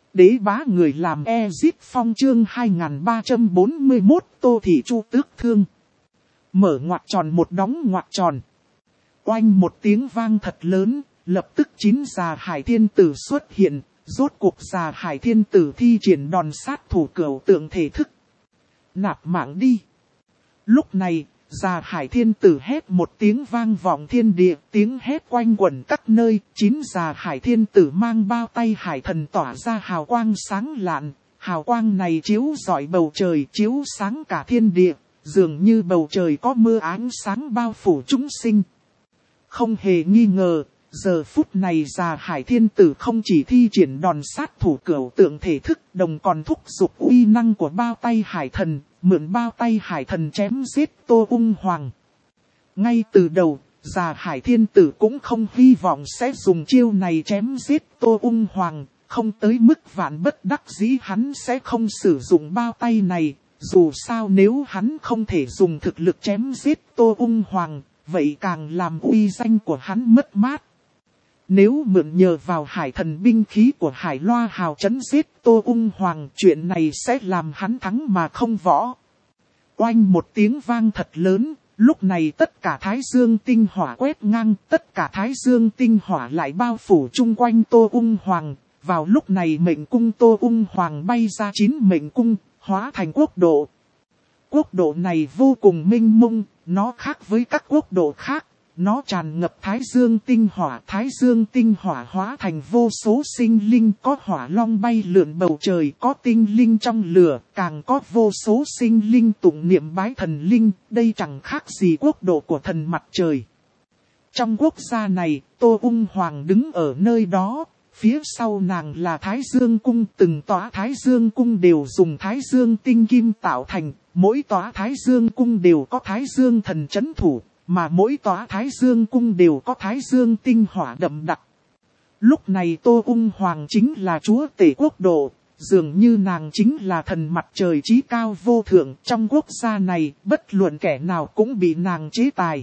Đế bá người làm Ezip Phong chương 2341 Tô Thị Chu Tước Thương. Mở ngoặc tròn một đóng ngoặc tròn. Oanh một tiếng vang thật lớn, lập tức 9 già hải thiên tử xuất hiện, rốt cuộc già hải thiên tử thi triển đòn sát thủ cửu tượng thể thức. Nạp mạng đi. Lúc này, già hải thiên tử hét một tiếng vang vọng thiên địa, tiếng hét quanh quẩn các nơi, 9 già hải thiên tử mang bao tay hải thần tỏa ra hào quang sáng lạn, hào quang này chiếu rọi bầu trời, chiếu sáng cả thiên địa, dường như bầu trời có mưa ánh sáng bao phủ chúng sinh. Không hề nghi ngờ, giờ phút này già hải thiên tử không chỉ thi triển đòn sát thủ cửu tượng thể thức, đồng còn thúc giục uy năng của bao tay hải thần, mượn bao tay hải thần chém giết Tô Ung Hoàng. Ngay từ đầu, già hải thiên tử cũng không hy vọng sẽ dùng chiêu này chém giết Tô Ung Hoàng, không tới mức vạn bất đắc dĩ hắn sẽ không sử dụng bao tay này, dù sao nếu hắn không thể dùng thực lực chém giết Tô Ung Hoàng, vậy càng làm uy danh của hắn mất mát. Nếu mượn nhờ vào hải thần binh khí của Hải Loa Hào trấn giết Tô Ung Hoàng, chuyện này sẽ làm hắn thắng mà không võ. Oanh một tiếng vang thật lớn, lúc này tất cả Thái Dương tinh hỏa quét ngang, tất cả Thái Dương tinh hỏa lại bao phủ chung quanh Tô Ung Hoàng. Vào lúc này mệnh cung Tô Ung Hoàng bay ra 9 mệnh cung, hóa thành quốc độ. Quốc độ này vô cùng mênh mông, nó khác với các quốc độ khác. Nó tràn ngập Thái Dương tinh hỏa hóa thành vô số sinh linh, có hỏa long bay lượn bầu trời, có tinh linh trong lửa, càng có vô số sinh linh tụng niệm bái thần linh, đây chẳng khác gì quốc độ của thần mặt trời. Trong quốc gia này, Tô Ung Hoàng đứng ở nơi đó, phía sau nàng là Thái Dương cung, từng tòa Thái Dương cung đều dùng Thái Dương tinh kim tạo thành, mỗi tòa Thái Dương cung đều có Thái Dương thần trấn thủ. Mà mỗi tòa Thái Dương cung đều có Thái Dương tinh hỏa đậm đặc. Lúc này Tô Ung Hoàng chính là chúa tể quốc độ, dường như nàng chính là thần mặt trời chí cao vô thượng. Trong quốc gia này, bất luận kẻ nào cũng bị nàng chế tài.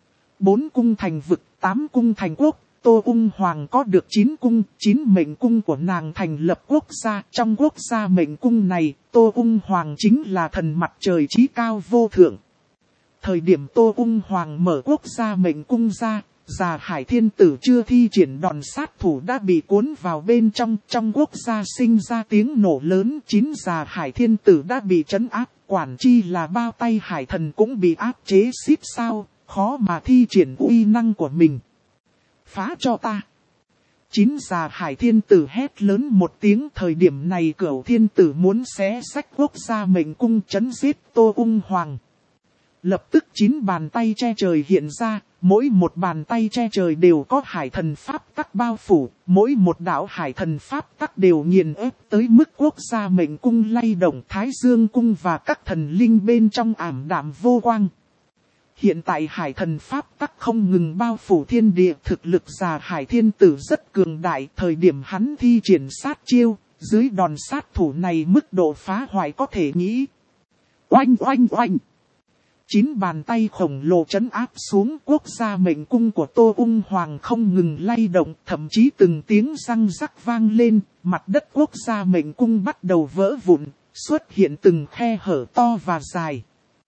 4 cung thành vực, 8 cung thành quốc, Tô Ung Hoàng có được 9 cung, 9 mệnh cung của nàng thành lập quốc gia. Trong quốc gia mệnh cung này, Tô Ung Hoàng chính là thần mặt trời chí cao vô thượng. Thời điểm Tô Ung Hoàng mở quốc gia mệnh cung ra, già hải thiên tử chưa thi triển đòn sát thủ đã bị cuốn vào bên trong quốc gia sinh ra tiếng nổ lớn. 9 già hải thiên tử đã bị trấn áp, quản chi là bao tay hải thần cũng bị áp chế xíp sao, khó mà thi triển uy năng của mình. Phá cho ta! 9 già hải thiên tử hét lớn một tiếng. Thời điểm này Cửu Thiên Tử muốn xé xách quốc gia mệnh cung trấn giết Tô Ung Hoàng. Lập tức 9 bàn tay che trời hiện ra, mỗi một bàn tay che trời đều có hải thần pháp tắc bao phủ, mỗi một đạo hải thần pháp tắc đều nghiền ép tới mức quốc gia mệnh cung lay động. Thái Dương cung và các thần linh bên trong ảm đạm vô quang. Hiện tại hải thần pháp tắc không ngừng bao phủ thiên địa, thực lực già hải thiên tử rất cường đại. Thời điểm hắn thi triển sát chiêu, dưới đòn sát thủ này mức độ phá hoại có thể nghĩ. Oanh oanh oanh! 9 bàn tay khổng lồ trấn áp xuống, quốc gia mệnh cung của Tô Ung Hoàng không ngừng lay động, thậm chí từng tiếng răng rắc vang lên, mặt đất quốc gia mệnh cung bắt đầu vỡ vụn, xuất hiện từng khe hở to và dài.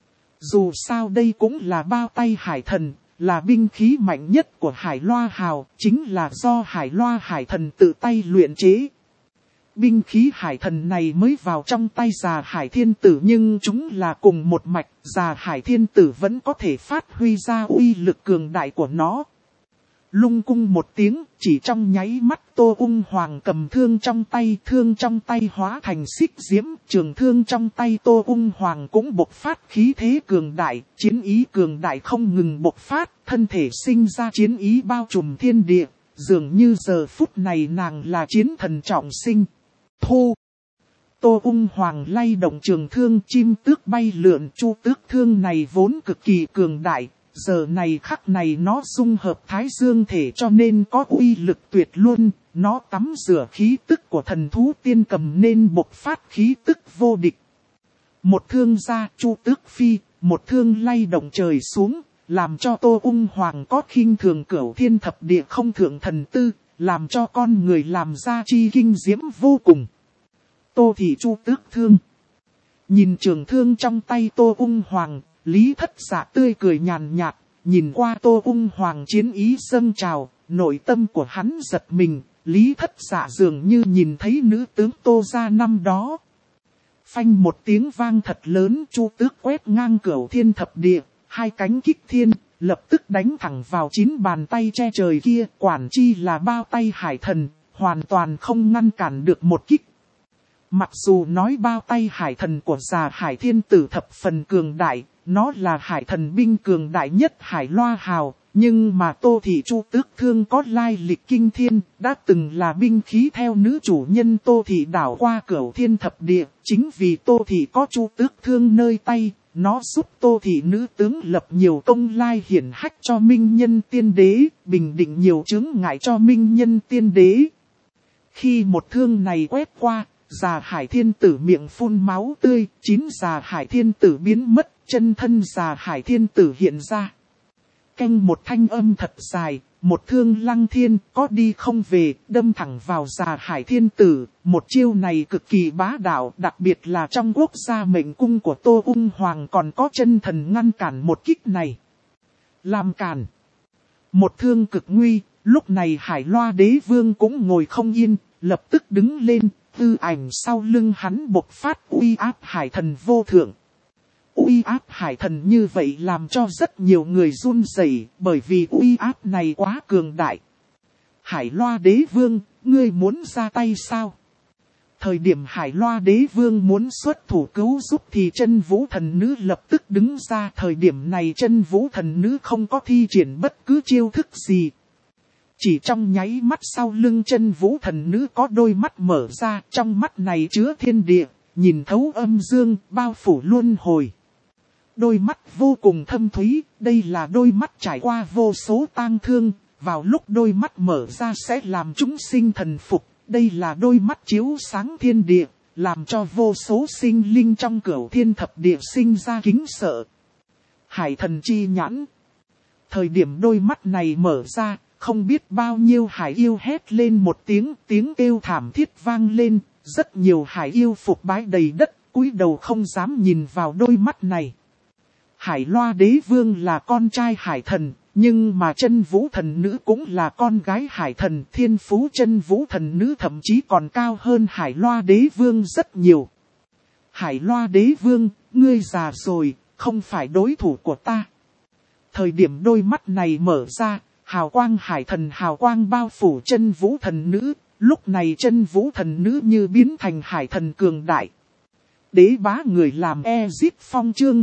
Dù sao đây cũng là bao tay hải thần, là binh khí mạnh nhất của Hải Loa Hào, chính là do Hải Loa hải thần tự tay luyện chế. Binh khí hải thần này mới vào trong tay già hải thiên tử nhưng chúng là cùng một mạch, già hải thiên tử vẫn có thể phát huy ra uy lực cường đại của nó. Lung cung một tiếng, chỉ trong nháy mắt Tô Ung Hoàng cầm thương trong tay hóa thành xích diễm, trường thương trong tay Tô Ung Hoàng cũng bộc phát khí thế cường đại, chiến ý cường đại không ngừng bộc phát, thân thể sinh ra chiến ý bao trùm thiên địa, dường như giờ phút này nàng là chiến thần trọng sinh. Thu. Tô Ung Hoàng lay động trường thương, chim tước bay lượn. Chu tước thương này vốn cực kỳ cường đại, giờ này khắc này nó dung hợp Thái Dương thể cho nên có uy lực tuyệt luôn. Nó tắm rửa khí tức của thần thú tiên cầm nên bộc phát khí tức vô địch. Một thương ra chu tước phi, một thương lay động trời xuống, làm cho Tô Ung Hoàng có khinh thường Cửu Thiên Thập Địa không thượng thần tư, làm cho con người làm ra chi kinh diễm vô cùng. Tô Thị Chu Tước Thương. Nhìn trường thương trong tay Tô Ung Hoàng, Lý Thất Dạ tươi cười nhàn nhạt, nhìn qua Tô Ung Hoàng chiến ý dâng trào, nội tâm của hắn giật mình, Lý Thất Dạ dường như nhìn thấy nữ tướng Tô gia năm đó. Phanh một tiếng vang thật lớn, Chu Tước quét ngang cửu thiên thập địa, hai cánh kích thiên, lập tức đánh thẳng vào 9 bàn tay che trời kia, quản chi là bao tay hải thần, hoàn toàn không ngăn cản được một kích. Mặc dù nói bao tay hải thần của già Hải Thiên Tử thập phần cường đại, nó là hải thần binh cường đại nhất Hải Loa Hào, nhưng mà Tô Thị Chu Tước Thương có lai lịch kinh thiên, đã từng là binh khí theo nữ chủ nhân Tô Thị đảo qua cửu thiên thập địa, chính vì Tô Thị có Chu Tước Thương nơi tay, nó giúp Tô Thị nữ tướng lập nhiều công lai hiển hách cho Minh Nhân Tiên Đế, bình định nhiều chướng ngại cho Minh Nhân Tiên Đế. Khi một thương này quét qua, già Hải Thiên Tử miệng phun máu tươi, 9 già Hải Thiên Tử biến mất, chân thân già Hải Thiên Tử hiện ra. Canh một thanh âm thật dài, một thương lăng thiên, có đi không về, đâm thẳng vào già Hải Thiên Tử. Một chiêu này cực kỳ bá đạo, đặc biệt là trong quốc gia mệnh cung của Tô Ung Hoàng còn có chân thần ngăn cản một kích này. Làm cản. Một thương cực nguy, lúc này Hải Loa Đế Vương cũng ngồi không yên, lập tức đứng lên, tư ảnh sau lưng hắn bộc phát uy áp hải thần vô thượng. Uy áp hải thần như vậy làm cho rất nhiều người run rẩy, bởi vì uy áp này quá cường đại. Hải Loa Đế Vương, ngươi muốn ra tay sao? Thời điểm Hải Loa Đế Vương muốn xuất thủ cứu giúp thì Chân Vũ Thần Nữ lập tức đứng ra. Thời điểm này Chân Vũ Thần Nữ không có thi triển bất cứ chiêu thức gì. Chỉ trong nháy mắt sau lưng Chân Vũ Thần Nữ có đôi mắt mở ra, trong mắt này chứa thiên địa, nhìn thấu âm dương, bao phủ luân hồi. Đôi mắt vô cùng thâm thúy, đây là đôi mắt trải qua vô số tang thương, vào lúc đôi mắt mở ra sẽ làm chúng sinh thần phục, đây là đôi mắt chiếu sáng thiên địa, làm cho vô số sinh linh trong cửu thiên thập địa sinh ra kính sợ. Hải thần chi nhãn. Thời điểm đôi mắt này mở ra, không biết bao nhiêu hải yêu hét lên một tiếng, tiếng kêu thảm thiết vang lên, rất nhiều hải yêu phục bái đầy đất, cúi đầu không dám nhìn vào đôi mắt này. Hải Loa Đế Vương là con trai hải thần, nhưng mà Chân Vũ Thần Nữ cũng là con gái hải thần. Thiên phú Chân Vũ Thần Nữ thậm chí còn cao hơn Hải Loa Đế Vương rất nhiều. Hải Loa Đế Vương, ngươi già rồi, không phải đối thủ của ta. Thời điểm đôi mắt này mở ra, hào quang hải thần hào quang bao phủ Chân Vũ Thần Nữ, lúc này Chân Vũ Thần Nữ như biến thành hải thần cường đại. Đế bá người làm Ezip Phong chương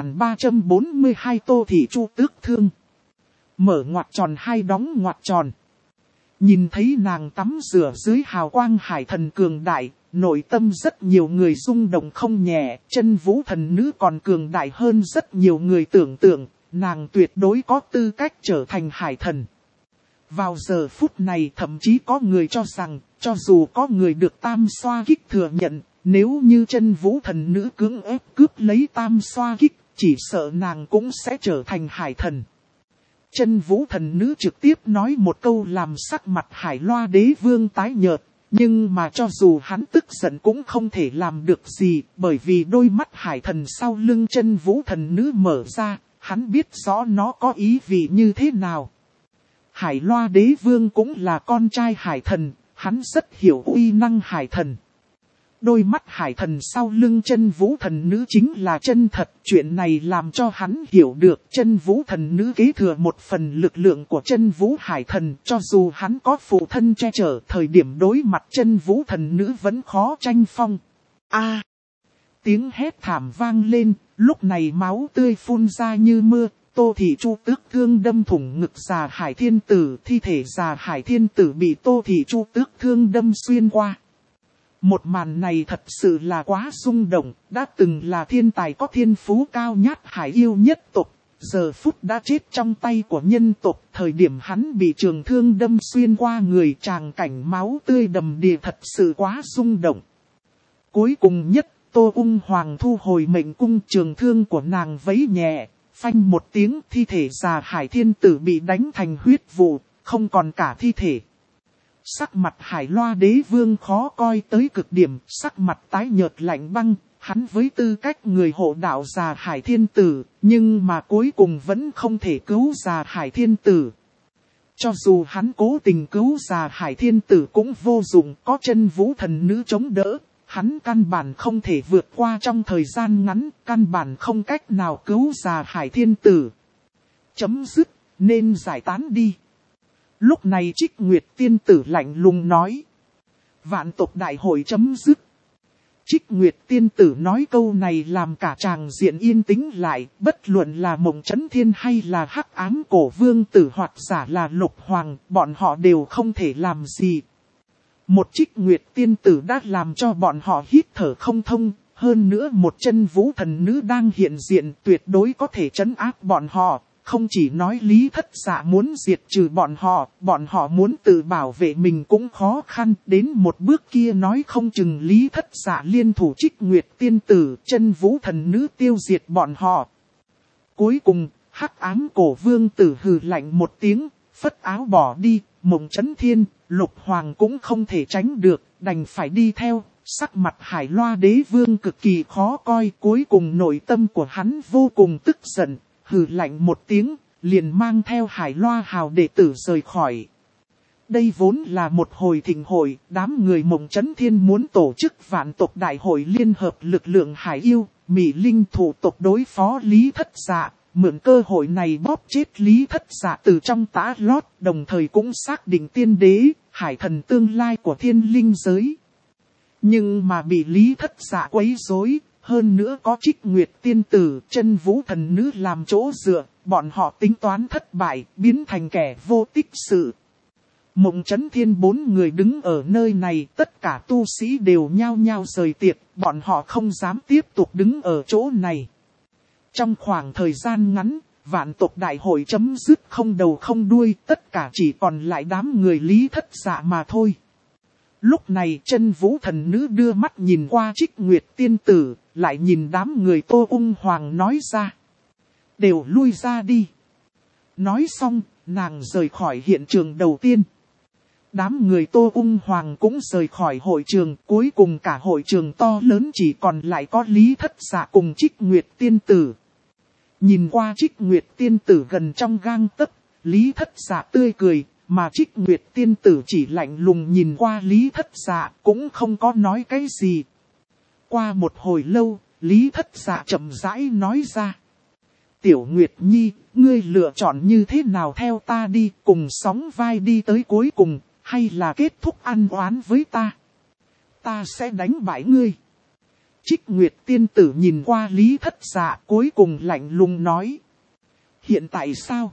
2342 Tô Thị Chu Tước Thương. Mở ngoặc tròn hai đóng ngoặc tròn. Nhìn thấy nàng tắm rửa dưới hào quang hải thần cường đại, nội tâm rất nhiều người rung động không nhẹ. Chân Vũ Thần Nữ còn cường đại hơn rất nhiều người tưởng tượng, nàng tuyệt đối có tư cách trở thành hải thần. Vào giờ phút này thậm chí có người cho rằng, cho dù có người được tam xoa kích thừa nhận, nếu như Chân Vũ Thần Nữ cưỡng ép cướp lấy tam xoa kích, chỉ sợ nàng cũng sẽ trở thành hải thần. Chân Vũ Thần Nữ trực tiếp nói một câu làm sắc mặt Hải Loa Đế Vương tái nhợt, nhưng mà cho dù hắn tức giận cũng không thể làm được gì, bởi vì đôi mắt hải thần sau lưng Chân Vũ Thần Nữ mở ra, hắn biết rõ nó có ý vị như thế nào. Hải Loa Đế Vương cũng là con trai hải thần, hắn rất hiểu uy năng hải thần. Đôi mắt hải thần sau lưng Chân Vũ Thần Nữ chính là chân thật. Chuyện này làm cho hắn hiểu được Chân Vũ Thần Nữ kế thừa một phần lực lượng của Chân Vũ Hải Thần. Cho dù hắn có phụ thân che chở, thời điểm đối mặt Chân Vũ Thần Nữ vẫn khó tranh phong. Tiếng hét thảm vang lên, lúc này máu tươi phun ra như mưa. Tô Thị Chu Tước Thương đâm thủng ngực già Hải Thiên Tử, thi thể già Hải Thiên Tử bị Tô Thị Chu Tước Thương đâm xuyên qua. Một màn này thật sự là quá rung động, đã từng là thiên tài có thiên phú cao nhát hải yêu nhất tộc, giờ phút đã chết trong tay của nhân tộc. Thời điểm hắn bị trường thương đâm xuyên qua người, tràng cảnh máu tươi đầm đìa thật sự quá rung động. Cuối cùng nhất, Tô Ung Hoàng thu hồi mệnh cung, trường thương của nàng vẫy nhẹ, phanh một tiếng, thi thể già Hải Thiên Tử bị đánh thành huyết vụ, không còn cả thi thể. Sắc mặt Hải Loa đế vương khó coi tới cực điểm, sắc mặt tái nhợt lạnh băng, hắn với tư cách người hộ đạo già Hải Thiên Tử, nhưng mà cuối cùng vẫn không thể cứu già Hải Thiên Tử. Cho dù hắn cố tình cứu già Hải Thiên Tử cũng vô dụng, có chân vũ thần nữ chống đỡ, hắn căn bản không thể vượt qua trong thời gian ngắn, căn bản không cách nào cứu già Hải Thiên Tử. Chấm dứt, nên giải tán đi. Lúc này Trích Nguyệt tiên tử lạnh lùng nói. Vạn tộc đại hội chấm dứt. Trích Nguyệt tiên tử nói câu này làm cả tràng diện yên tĩnh lại, bất luận là Mộng Chấn Thiên hay là Hắc Ám Cổ Vương tử hoặc giả là Lục Hoàng, bọn họ đều không thể làm gì. Một Trích Nguyệt tiên tử đã làm cho bọn họ hít thở không thông, hơn nữa một chân vũ thần nữ đang hiện diện tuyệt đối có thể trấn áp bọn họ. Không chỉ nói Lý Thất Dạ muốn diệt trừ bọn họ muốn tự bảo vệ mình cũng khó khăn. Đến một bước kia nói không chừng Lý Thất Dạ liên thủ Trích Nguyệt tiên tử, chân vũ thần nữ tiêu diệt bọn họ. Cuối cùng, Hắc Ám Cổ Vương tử hừ lạnh một tiếng, phất áo bỏ đi, Mộng Chấn Thiên, Lục Hoàng cũng không thể tránh được, đành phải đi theo. Sắc mặt Hải Loa đế vương cực kỳ khó coi, cuối cùng nội tâm của hắn vô cùng tức giận. Hừ lạnh một tiếng, liền mang theo Hải Loa hào đệ tử rời khỏi. Đây vốn là một hồi thịnh hội, đám người Mộng Chấn Thiên muốn tổ chức vạn tộc đại hội liên hợp lực lượng Hải Yêu, Mỹ Linh thủ tộc đối phó Lý Thất Dạ, mượn cơ hội này bóp chết Lý Thất Dạ từ trong tã lót, đồng thời cũng xác định tiên đế, hải thần tương lai của thiên linh giới. Nhưng mà bị Lý Thất Dạ quấy rối. Hơn nữa có Trích Nguyệt tiên tử, chân vũ thần nữ làm chỗ dựa, bọn họ tính toán thất bại, biến thành kẻ vô tích sự. Mộng Chấn Thiên 4 người đứng ở nơi này, tất cả tu sĩ đều nhao nhao rời tiệc, bọn họ không dám tiếp tục đứng ở chỗ này. Trong khoảng thời gian ngắn, vạn tộc đại hội chấm dứt không đầu không đuôi, tất cả chỉ còn lại đám người Lý Thất Dạ mà thôi. Lúc này chân vũ thần nữ đưa mắt nhìn qua Trích Nguyệt tiên tử, lại nhìn đám người Tô Ung Hoàng nói ra. Đều lui ra đi. Nói xong, nàng rời khỏi hiện trường đầu tiên. Đám người Tô Ung Hoàng cũng rời khỏi hội trường, cuối cùng cả hội trường to lớn chỉ còn lại có Lý Thất Dạ cùng Trích Nguyệt tiên tử. Nhìn qua Trích Nguyệt tiên tử gần trong gang tấc, Lý Thất Dạ tươi cười. Mà Trích Nguyệt tiên tử chỉ lạnh lùng nhìn qua Lý Thất Dạ, cũng không có nói cái gì. Qua một hồi lâu, Lý Thất Dạ chậm rãi nói ra. Tiểu Nguyệt Nhi, ngươi lựa chọn như thế nào theo ta đi, cùng sóng vai đi tới cuối cùng, hay là kết thúc ăn oán với ta? Ta sẽ đánh bại ngươi. Trích Nguyệt tiên tử nhìn qua Lý Thất Dạ, cuối cùng lạnh lùng nói. Hiện tại sao?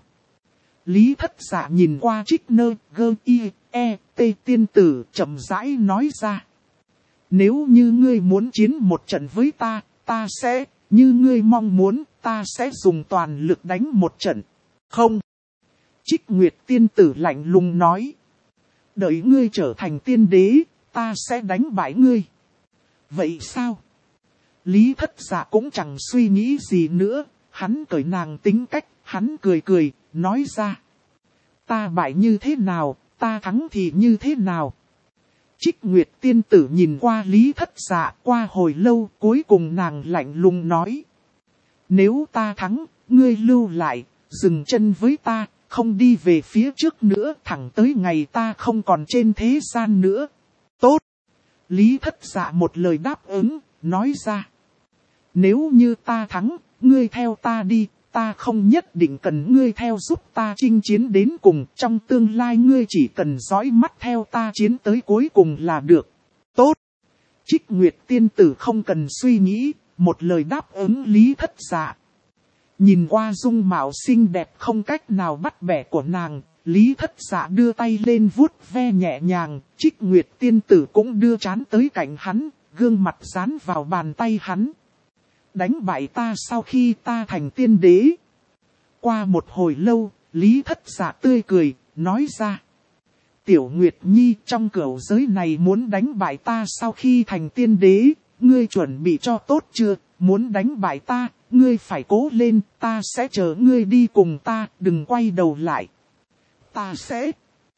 Lý Thất Dạ nhìn qua Trích Nơ Gơ Y E T tiên tử chậm rãi nói ra. Nếu như ngươi muốn chiến một trận với ta, ta sẽ, như ngươi mong muốn, ta sẽ dùng toàn lực đánh một trận. Không. Trích Nguyệt tiên tử lạnh lùng nói. Đợi ngươi trở thành tiên đế, ta sẽ đánh bại ngươi. Vậy sao? Lý Thất Dạ cũng chẳng suy nghĩ gì nữa, hắn cởi nàng tính cách, hắn cười cười, nói ra. Ta bại như thế nào, ta thắng thì như thế nào? Trích Nguyệt tiên tử nhìn qua Lý Thất Dạ, qua hồi lâu, cuối cùng nàng lạnh lùng nói. Nếu ta thắng, ngươi lưu lại, dừng chân với ta, không đi về phía trước nữa, thẳng tới ngày ta không còn trên thế gian nữa. Tốt! Lý Thất Dạ một lời đáp ứng, nói ra. Nếu như ta thắng, ngươi theo ta đi, ta không nhất định cần ngươi theo giúp ta chinh chiến đến cùng. Trong tương lai ngươi chỉ cần dõi mắt theo ta chiến tới cuối cùng là được. Tốt! Trích Nguyệt tiên tử không cần suy nghĩ, một lời đáp ứng Lý Thất Dạ. Nhìn qua dung mạo xinh đẹp không cách nào bắt bẻ của nàng, Lý Thất Dạ đưa tay lên vuốt ve nhẹ nhàng, Trích Nguyệt tiên tử cũng đưa trán tới cạnh hắn, gương mặt dán vào bàn tay hắn. Đánh bại ta sau khi ta thành tiên đế. Qua một hồi lâu, Lý Thất Dạ tươi cười, nói ra. Tiểu Nguyệt Nhi, trong cửu giới này muốn đánh bại ta sau khi thành tiên đế, ngươi chuẩn bị cho tốt chưa? Muốn đánh bại ta, ngươi phải cố lên, ta sẽ chờ ngươi đi cùng ta, đừng quay đầu lại. Ta sẽ.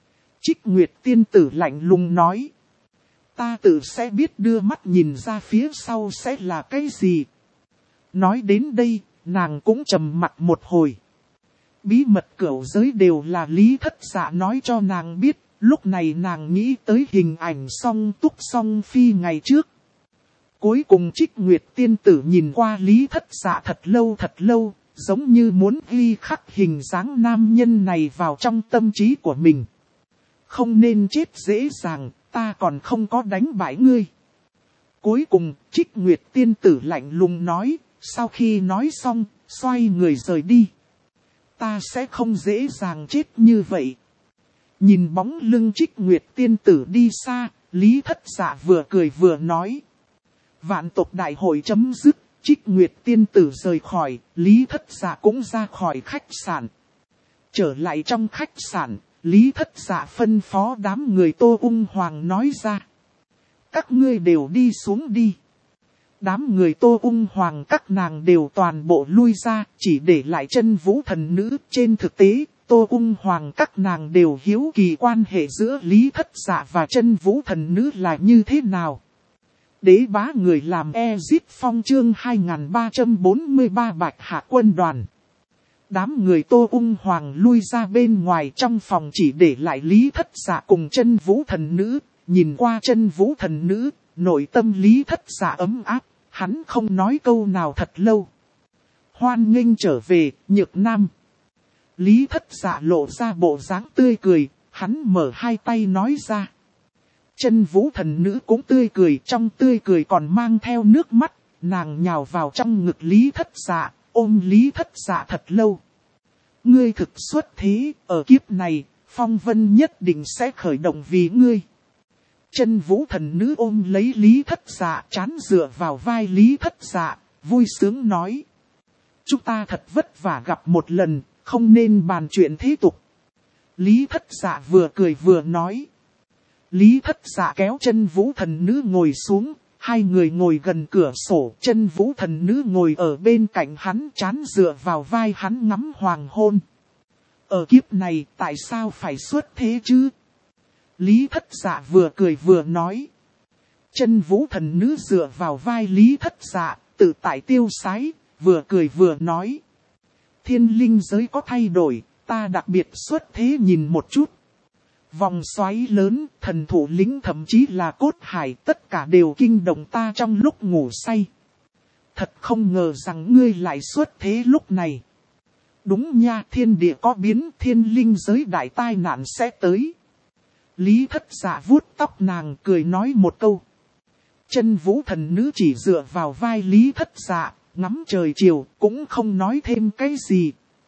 Trích Nguyệt tiên tử lạnh lùng nói. Ta tự sẽ biết đưa mắt nhìn ra phía sau sẽ là cái gì. Nói đến đây, nàng cũng trầm mặt một hồi. Bí mật cửu giới đều là Lý Thất Dạ nói cho nàng biết, lúc này nàng nghĩ tới hình ảnh Song Túc Song Phi ngày trước. Cuối cùng Trích Nguyệt tiên tử nhìn qua Lý Thất Dạ thật lâu, giống như muốn ghi khắc hình dáng nam nhân này vào trong tâm trí của mình. Không nên chết dễ dàng, ta còn không có đánh bại ngươi. Cuối cùng, Trích Nguyệt tiên tử lạnh lùng nói, sau khi nói xong, xoay người rời đi. Ta sẽ không dễ dàng chết như vậy. Nhìn bóng lưng Trích Nguyệt tiên tử đi xa, Lý Thất Dạ vừa cười vừa nói. Vạn tộc đại hội chấm dứt, Trích Nguyệt tiên tử rời khỏi, Lý Thất Dạ cũng ra khỏi khách sạn. Trở lại trong khách sạn, Lý Thất Dạ phân phó đám người Tô Ung Hoàng nói ra. Các ngươi đều đi xuống đi. Đám người Tô Ung Hoàng các nàng đều toàn bộ lui ra, chỉ để lại Chân Vũ thần nữ. Trên thực tế, Tô Ung Hoàng các nàng đều hiếu kỳ quan hệ giữa Lý Thất Dạ và Chân Vũ thần nữ là như thế nào. Đế bá người làm Ezip Phong chương 2343 Bạch Hạ quân đoàn. Đám người Tô Ung Hoàng lui ra bên ngoài, trong phòng chỉ để lại Lý Thất Dạ cùng Chân Vũ thần nữ. Nhìn qua Chân Vũ thần nữ, nội tâm Lý Thất Dạ ấm áp, hắn không nói câu nào thật lâu. Hoan nghênh trở về, Nhược Nam. Lý Thất Dạ lộ ra bộ dáng tươi cười, hắn mở hai tay nói ra. Chân Vũ thần nữ cũng tươi cười, trong tươi cười còn mang theo nước mắt, nàng nhào vào trong ngực Lý Thất Dạ, ôm Lý Thất Dạ thật lâu. Ngươi thực xuất thế, ở kiếp này, phong vân nhất định sẽ khởi động vì ngươi. Chân Vũ thần nữ ôm lấy Lý Thất Dạ, trán dựa vào vai Lý Thất Dạ, vui sướng nói. Chúng ta thật vất vả gặp một lần, không nên bàn chuyện thế tục. Lý Thất Dạ vừa cười vừa nói. Lý Thất Dạ kéo Chân Vũ thần nữ ngồi xuống, hai người ngồi gần cửa sổ, Chân Vũ thần nữ ngồi ở bên cạnh hắn, trán dựa vào vai hắn ngắm hoàng hôn. Ở kiếp này tại sao phải xuất thế chứ? Lý Thất Dạ vừa cười vừa nói. Chân Vũ thần nữ dựa vào vai Lý Thất Dạ, tự tại tiêu sái, vừa cười vừa nói. Thiên linh giới có thay đổi, ta đặc biệt xuất thế nhìn một chút. Vòng xoáy lớn, thần thủ lĩnh thậm chí là cốt hải, tất cả đều kinh động ta trong lúc ngủ say. Thật không ngờ rằng ngươi lại xuất thế lúc này. Đúng nha, thiên địa có biến, thiên linh giới đại tai nạn sẽ tới. Lý Thất Dạ vuốt tóc nàng, cười nói một câu. Chân Vũ thần nữ chỉ dựa vào vai Lý Thất Dạ, ngắm trời chiều, cũng không nói thêm cái gì.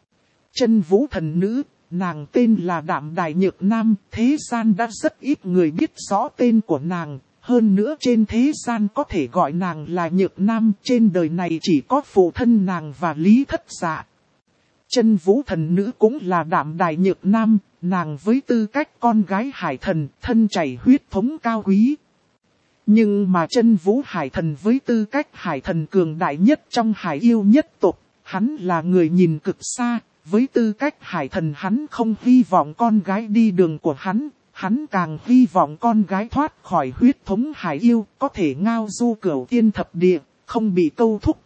Chân Vũ thần nữ, nàng tên là Đạm Đài Nhược Nam, thế gian đã rất ít người biết rõ tên của nàng. Hơn nữa trên thế gian có thể gọi nàng là Nhược Nam, trên đời này chỉ có phụ thân nàng và Lý Thất Dạ. Chân Vũ thần nữ cũng là Đạm Đài Nhược Nam, nàng với tư cách con gái hải thần, thân chảy huyết thống cao quý. Nhưng mà Chân Vũ hải thần với tư cách hải thần cường đại nhất trong hải yêu nhất tộc, hắn là người nhìn cực xa, với tư cách hải thần hắn không hy vọng con gái đi đường của hắn càng hy vọng con gái thoát khỏi huyết thống hải yêu, có thể ngao du cửu tiên thập địa, không bị câu thúc.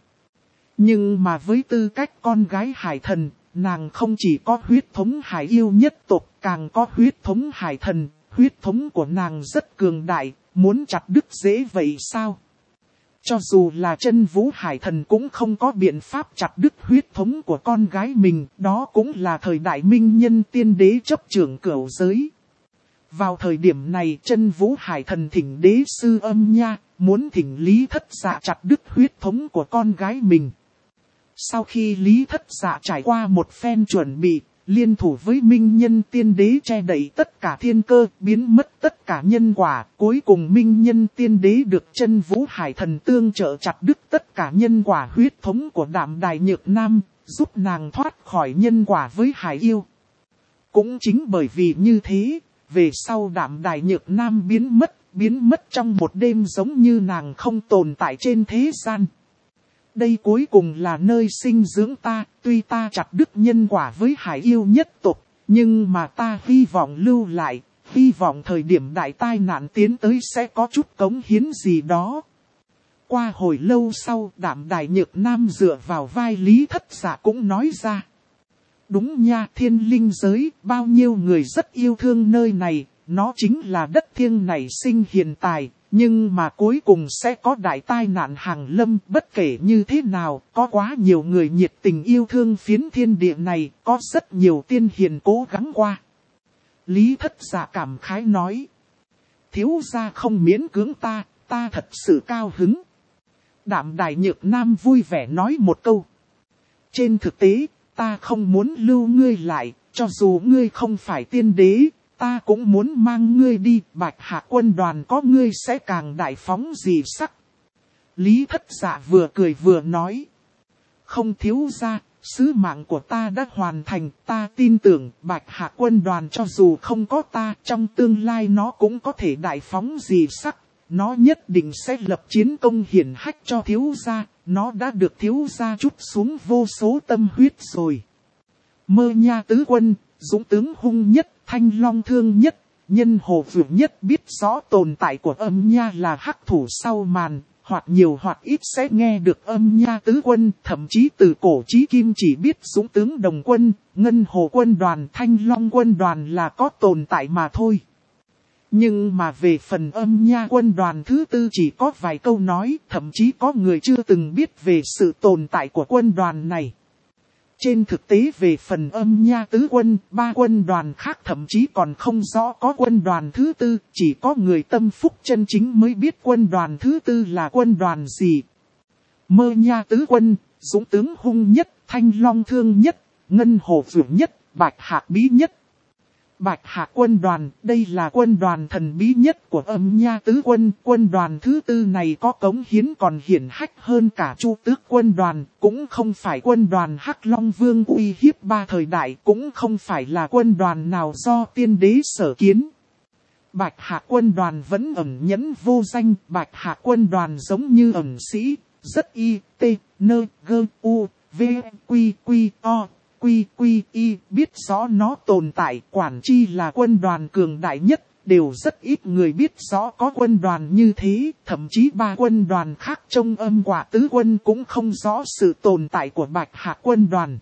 Nhưng mà với tư cách con gái hải thần, nàng không chỉ có huyết thống hải yêu nhất tộc, càng có huyết thống hải thần, huyết thống của nàng rất cường đại, muốn chặt đứt dễ vậy sao? Cho dù là Chân Vũ hải thần cũng không có biện pháp chặt đứt huyết thống của con gái mình, đó cũng là thời đại minh nhân tiên đế chấp trưởng cửu giới. Vào thời điểm này Chân Vũ hải thần thỉnh đế sư Âm Nha, muốn thỉnh Lý Thất Dạ chặt đứt huyết thống của con gái mình. Sau khi Lý Thất Dạ trải qua một phen chuẩn bị, liên thủ với minh nhân tiên đế che đậy tất cả thiên cơ, biến mất tất cả nhân quả, cuối cùng minh nhân tiên đế được Chân Vũ hải thần tương trợ chặt đứt tất cả nhân quả huyết thống của Đạm Đài Nhược Nam, giúp nàng thoát khỏi nhân quả với hải yêu. Cũng chính bởi vì như thế, về sau Đạm Đài Nhược Nam biến mất trong một đêm, giống như nàng không tồn tại trên thế gian. Đây cuối cùng là nơi sinh dưỡng ta, tuy ta chặt đứt nhân quả với hải yêu nhất tộc, nhưng mà ta hy vọng lưu lại, hy vọng thời điểm đại tai nạn tiến tới sẽ có chút cống hiến gì đó. Qua hồi lâu sau, Đạm Đài Nhược Nam dựa vào vai Lý Thất Dạ cũng nói ra. Đúng nha, thiên linh giới, bao nhiêu người rất yêu thương nơi này, nó chính là đất thiêng nảy sinh hiền tài, nhưng mà cuối cùng sẽ có đại tai nạn hàng lâm. Bất kể như thế nào, có quá nhiều người nhiệt tình yêu thương phiến thiên địa này, có rất nhiều tiên hiền cố gắng qua. Lý Thất Dạ cảm khái nói. Thiếu gia không miễn cưỡng ta, ta thật sự cao hứng. Đạm Đài Nhược Nam vui vẻ nói một câu. Trên thực tế, ta không muốn lưu ngươi lại, cho dù ngươi không phải tiên đế, ta cũng muốn mang ngươi đi. Bạch Hạc quân đoàn có ngươi sẽ càng đại phóng dị sắc. Lý Thất Dạ vừa cười vừa nói. Không thiếu gia, sứ mạng của ta đã hoàn thành, ta tin tưởng Bạch Hạc quân đoàn cho dù không có ta, trong tương lai nó cũng có thể đại phóng dị sắc. Nó nhất định sẽ lập chiến công hiển hách cho thiếu gia, nó đã được thiếu gia trút xuống vô số tâm huyết rồi. Mơ Nha tứ quân, dũng tướng hung nhất, thanh long thương nhất, nhân hồ vượng nhất biết rõ tồn tại của Âm Nha là hắc thủ sau màn, hoặc nhiều hoặc ít sẽ nghe được Âm Nha tứ quân, thậm chí từ cổ chí kim chỉ biết dũng tướng đồng quân, ngân hồ quân đoàn, thanh long quân đoàn là có tồn tại mà thôi. Nhưng mà về phần Âm Nha quân đoàn thứ tư chỉ có vài câu nói, thậm chí có người chưa từng biết về sự tồn tại của quân đoàn này. Trên thực tế về phần Âm Nha tứ quân, ba quân đoàn khác thậm chí còn không rõ có quân đoàn thứ tư, chỉ có người tâm phúc chân chính mới biết quân đoàn thứ tư là quân đoàn gì. Mơ Nha tứ quân, dũng tướng hung nhất, thanh long thương nhất, ngân hồ vượng nhất, bạch hạc bí nhất. Bạch Hạc quân đoàn, đây là quân đoàn thần bí nhất của Âm Nha tứ quân. Quân đoàn thứ tư này có cống hiến còn hiển hách hơn cả Chu Tước quân đoàn, cũng không phải quân đoàn Hắc Long Vương uy hiếp ba thời đại, cũng không phải là quân đoàn nào do tiên đế sở kiến. Bạch Hạc quân đoàn vẫn ẩn nhẫn vô danh, Bạch Hạc quân đoàn giống như ẩn sĩ, rất y, t, nơ, gơ, u, v, quy, quy, o. Quy quy y biết rõ nó tồn tại, quản chi là quân đoàn cường đại nhất, đều rất ít người biết rõ có quân đoàn như thế, thậm chí ba quân đoàn khác trong Âm Quả tứ quân cũng không rõ sự tồn tại của Bạch Hạc quân đoàn.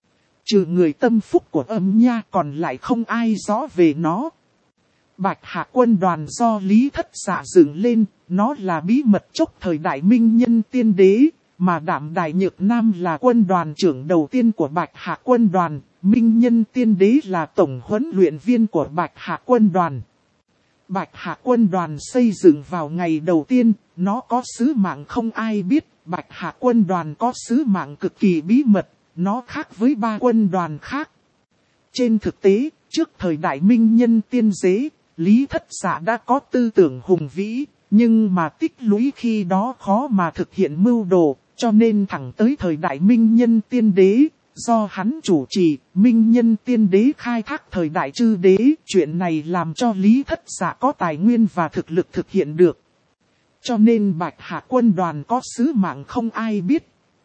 Trừ người tâm phúc của Âm Nha còn lại không ai rõ về nó. Bạch Hạc quân đoàn do Lý Thất Dạ dựng lên, nó là bí mật chốc thời đại minh nhân tiên đế. Mà Đạm Đài Nhược Nam là quân đoàn trưởng đầu tiên của Bạch Hạc quân đoàn, minh nhân tiên đế là tổng huấn luyện viên của Bạch Hạc quân đoàn. Bạch Hạc quân đoàn xây dựng vào ngày đầu tiên, nó có sứ mạng không ai biết, Bạch Hạc quân đoàn có sứ mạng cực kỳ bí mật, nó khác với ba quân đoàn khác. Trên thực tế, trước thời đại minh nhân tiên đế, Lý Thất Dạ đã có tư tưởng hùng vĩ, nhưng mà tích lũy khi đó khó mà thực hiện mưu đồ. Cho nên thẳng tới thời đại minh nhân tiên đế, do hắn chủ trì, minh nhân tiên đế khai thác thời đại chư đế. Chuyện này làm cho Lý Thất Dạ có tài nguyên và thực lực thực hiện được. Cho nên Bạch Hạc quân đoàn có sứ mạng không ai biết.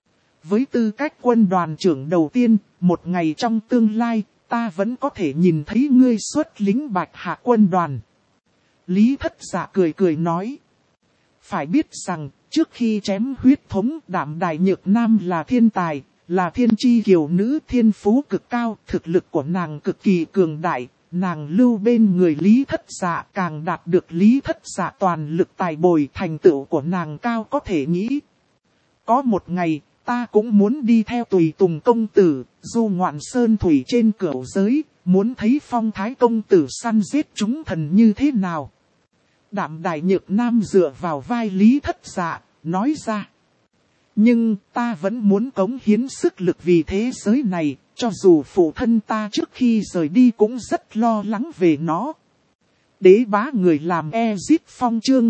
Với tư cách quân đoàn trưởng đầu tiên, một ngày trong tương lai, ta vẫn có thể nhìn thấy ngươi xuất lính Bạch Hạc quân đoàn. Lý Thất Dạ cười cười nói. Phải biết rằng, trước khi chém huyết thống, Đạm Đài Nhược Nam là thiên tài, là thiên chi kiều nữ, thiên phú cực cao, thực lực của nàng cực kỳ cường đại, nàng lưu bên người Lý Thất Dạ càng đạt được Lý Thất Dạ toàn lực tài bồi, thành tựu của nàng cao có thể nghĩ. Có một ngày, ta cũng muốn đi theo tùy tùng công tử, du ngoạn sơn thủy trên cửu giới, muốn thấy phong thái công tử săn giết chúng thần như thế nào. Đạm Đài Nhược Nam dựa vào vai Lý Thất Dạ, nói ra. Nhưng ta vẫn muốn cống hiến sức lực vì thế giới này, cho dù phụ thân ta trước khi rời đi cũng rất lo lắng về nó. Đế bá người làm Ezip Phong chương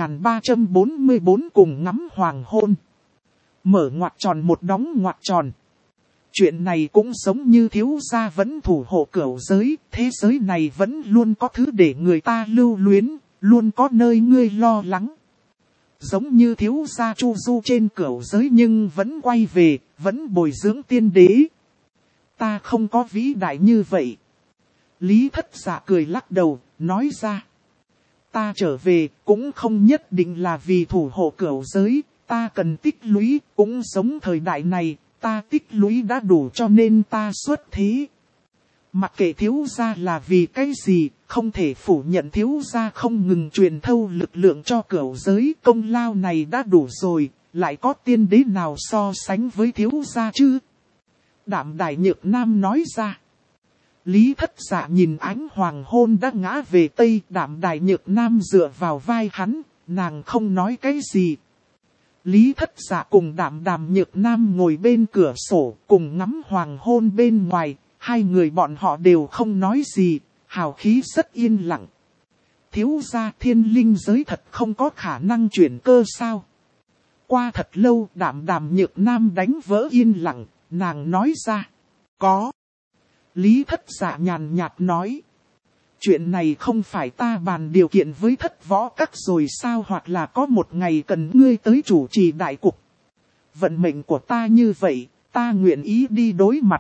2344 cùng ngắm hoàng hôn. Mở ngoặc tròn một đóng ngoặc tròn. Chuyện này cũng giống như thiếu gia vẫn thủ hộ cửu giới, thế giới này vẫn luôn có thứ để người ta lưu luyến, luôn có nơi ngươi lo lắng. Giống như thiếu gia chu du trên cửu giới nhưng vẫn quay về, vẫn bồi dưỡng tiên đế. Ta không có vĩ đại như vậy. Lý Thất Dạ cười lắc đầu, nói ra. Ta trở về cũng không nhất định là vì thủ hộ cửu giới, ta cần tích lũy, cũng sống thời đại này, ta tích lũy đã đủ cho nên ta xuất thế. Mặc kệ thiếu gia là vì cái gì, không thể phủ nhận thiếu gia không ngừng truyền thâu lực lượng cho cửu giới, công lao này đã đủ rồi, lại có tiên đế nào so sánh với thiếu gia chứ? Đạm Đài Nhược Nam nói ra. Lý Thất Dạ nhìn ánh hoàng hôn đã ngã về tây, Đạm Đài Nhược Nam dựa vào vai hắn, nàng không nói cái gì. Lý Thất Dạ cùng Đạm Nhược Nam ngồi bên cửa sổ, cùng ngắm hoàng hôn bên ngoài, hai người bọn họ đều không nói gì, hào khí rất yên lặng. Thiếu gia thiên linh giới thật không có khả năng chuyển cơ sao? Qua thật lâu Đạm Nhược Nam đánh vỡ yên lặng, nàng nói ra. Có. Lý Thất Dạ nhàn nhạt nói. Chuyện này không phải ta bàn điều kiện với Thất Võ Các rồi sao, hoặc là có một ngày cần ngươi tới chủ trì đại cục. Vận mệnh của ta như vậy, ta nguyện ý đi đối mặt.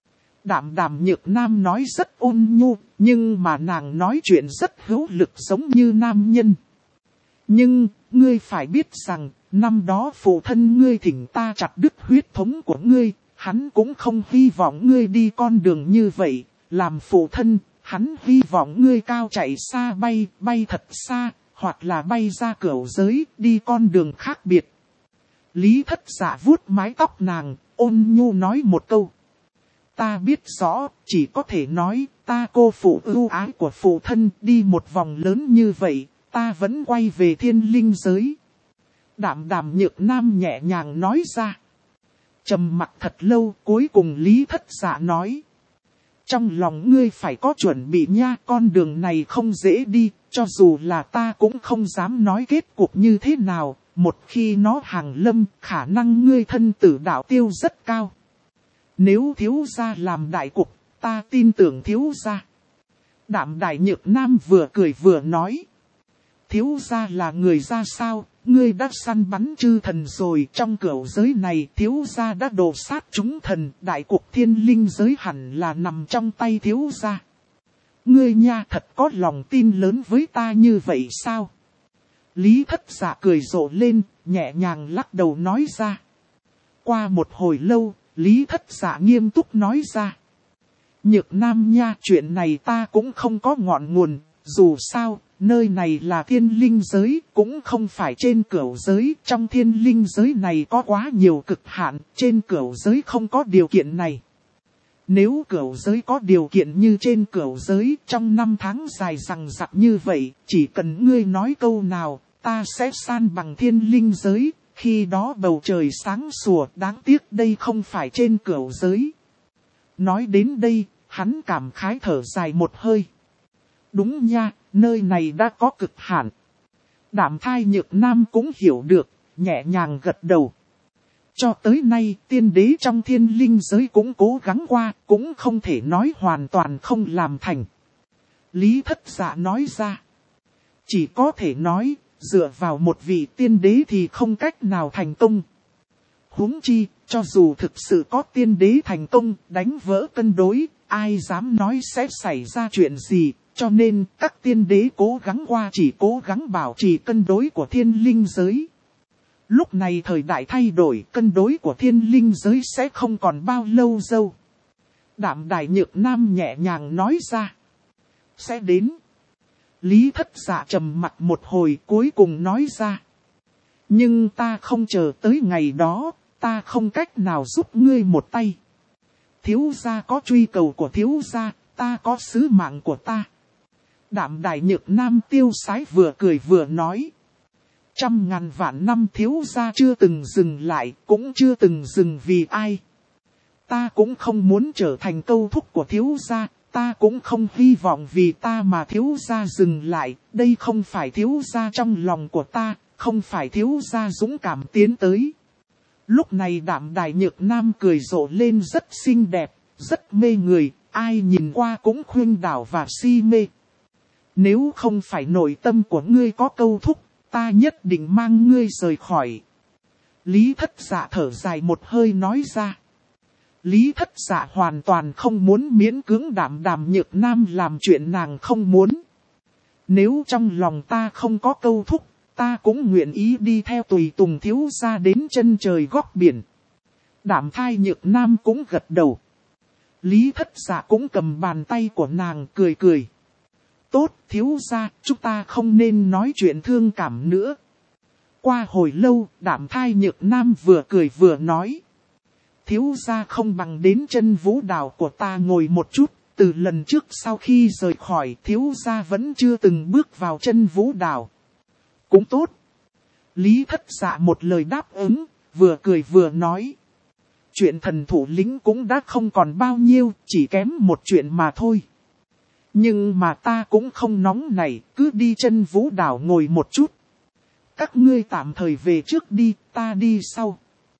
Đạm Nhược Nam nói rất ôn nhu, nhưng mà nàng nói chuyện rất hữu lực giống như nam nhân. Nhưng, ngươi phải biết rằng, năm đó phụ thân ngươi thỉnh ta chặt đứt huyết thống của ngươi, hắn cũng không hy vọng ngươi đi con đường như vậy, làm phụ thân, hắn hy vọng ngươi cao chạy xa bay thật xa, hoặc là bay ra cửu giới, đi con đường khác biệt. Lý Thất Dạ vuốt mái tóc nàng, ôn nhu nói một câu. Ta biết rõ, chỉ có thể nói, ta cô phụ ưu ái của phụ thân đi một vòng lớn như vậy, ta vẫn quay về thiên linh giới. Đạm Nhược Nam nhẹ nhàng nói ra. Trầm mặc thật lâu, cuối cùng Lý Thất Dạ nói. Trong lòng ngươi phải có chuẩn bị nha, con đường này không dễ đi, cho dù là ta cũng không dám nói kết cục như thế nào, một khi nó hàng lâm, khả năng ngươi thân tử đạo tiêu rất cao. Nếu thiếu gia làm đại cục, ta tin tưởng thiếu gia. Đạm Nhược Nam vừa cười vừa nói. Thiếu gia là người ra sao, ngươi đã săn bắn chư thần rồi, trong cửu giới này thiếu gia đã đổ sát chúng thần, đại cục thiên linh giới hẳn là nằm trong tay thiếu gia. Ngươi nha thật có lòng tin lớn với ta như vậy sao? Lý Thất Dạ cười rộ lên, nhẹ nhàng lắc đầu nói ra. Qua một hồi lâu, Lý Thất Dạ nghiêm túc nói ra. Nhược Nam nha, chuyện này ta cũng không có ngọn nguồn, dù sao, nơi này là thiên linh giới, cũng không phải trên cửu giới, trong thiên linh giới này có quá nhiều cực hạn, trên cửu giới không có điều kiện này. Nếu cửu giới có điều kiện như trên cửu giới, trong năm tháng dài dằng dặc như vậy, chỉ cần ngươi nói câu nào, ta sẽ san bằng thiên linh giới, khi đó bầu trời sáng sủa, đáng tiếc đây không phải trên cửu giới. Nói đến đây, hắn cảm khái thở dài một hơi. Đúng nha, nơi này đã có cực hạn. Đạm Nhược Nam cũng hiểu được, nhẹ nhàng gật đầu. Cho tới nay, tiên đế trong thiên linh giới cũng cố gắng qua, cũng không thể nói hoàn toàn không làm thành. Lý Thất Dạ nói ra. Chỉ có thể nói, dựa vào một vị tiên đế thì không cách nào thành công. Huống chi, cho dù thực sự có tiên đế thành công, đánh vỡ cân đối, ai dám nói sẽ xảy ra chuyện gì. Cho nên, các tiên đế cố gắng qua chỉ cố gắng bảo trì cân đối của thiên linh giới. Lúc này thời đại thay đổi, cân đối của thiên linh giới sẽ không còn bao lâu dâu. Đạm Nhược Nam nhẹ nhàng nói ra. Sẽ đến. Lý Thất Dạ trầm mặc một hồi cuối cùng nói ra. Nhưng ta không chờ tới ngày đó, ta không cách nào giúp ngươi một tay. Thiếu gia có truy cầu của thiếu gia, ta có sứ mạng của ta. Đạm Nhược Nam tiêu sái vừa cười vừa nói. 100.000 vạn năm thiếu gia chưa từng dừng lại, cũng chưa từng dừng vì ai. Ta cũng không muốn trở thành câu thúc của thiếu gia, ta cũng không hy vọng vì ta mà thiếu gia dừng lại, đây không phải thiếu gia trong lòng của ta, không phải thiếu gia dũng cảm tiến tới. Lúc này Đạm Nhược Nam cười rộ lên rất xinh đẹp, rất mê người, ai nhìn qua cũng khuynh đảo và si mê. Nếu không phải nội tâm của ngươi có câu thúc, ta nhất định mang ngươi rời khỏi. Lý Thất Dạ thở dài một hơi nói ra. Lý Thất Dạ hoàn toàn không muốn miễn cưỡng Đạm Nhược Nam làm chuyện nàng không muốn. Nếu trong lòng ta không có câu thúc, ta cũng nguyện ý đi theo tùy tùng thiếu gia đến chân trời góc biển. Đạm Thai Nhược Nam cũng gật đầu. Lý Thất Dạ cũng cầm bàn tay của nàng cười cười. Tốt, thiếu gia, chúng ta không nên nói chuyện thương cảm nữa. Qua hồi lâu, Đạm Thai Nhược Nam vừa cười vừa nói. Thiếu gia không bằng đến chân vũ đảo của ta ngồi một chút. Từ lần trước sau khi rời khỏi, thiếu gia vẫn chưa từng bước vào chân vũ đảo. Cũng tốt. Lý Thất Dạ một lời đáp ứng, vừa cười vừa nói. Chuyện thần thủ lĩnh cũng đã không còn bao nhiêu, chỉ kém một chuyện mà thôi. Nhưng mà ta cũng không nóng nảy, cứ đi chân vũ đảo ngồi một chút. Các ngươi tạm thời về trước đi, ta đi sau.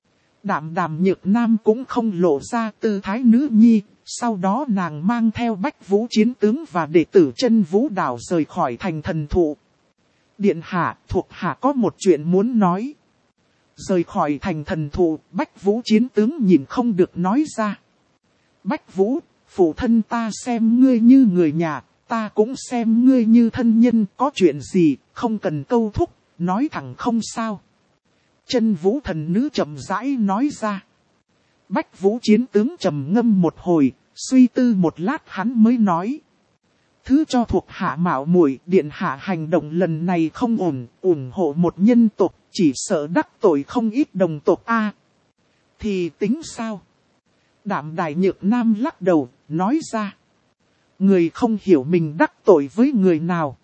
Đạm Nhược Nam cũng không lộ ra tư thái nữ nhi, sau đó nàng mang theo Bách Vũ chiến tướng và đệ tử chân vũ đảo rời khỏi thành thần thụ. Điện hạ, thuộc hạ có một chuyện muốn nói. Rời khỏi thành thần thụ, Bách Vũ chiến tướng nhìn không được nói ra. Bách Vũ, phụ thân ta xem ngươi như người nhà, ta cũng xem ngươi như thân nhân, có chuyện gì, không cần câu thúc, nói thẳng không sao. Chân vũ thần nữ chậm rãi nói ra. Bách Vũ chiến tướng trầm ngâm một hồi, suy tư một lát hắn mới nói. Thứ cho thuộc hạ mạo muội, điện hạ hành động lần này không ổn, ủng hộ một nhân tộc, chỉ sợ đắc tội không ít đồng tộc a. Thì tính sao? Đạm Nhược Nam lắc đầu, nói ra. Người không hiểu mình đắc tội với người nào.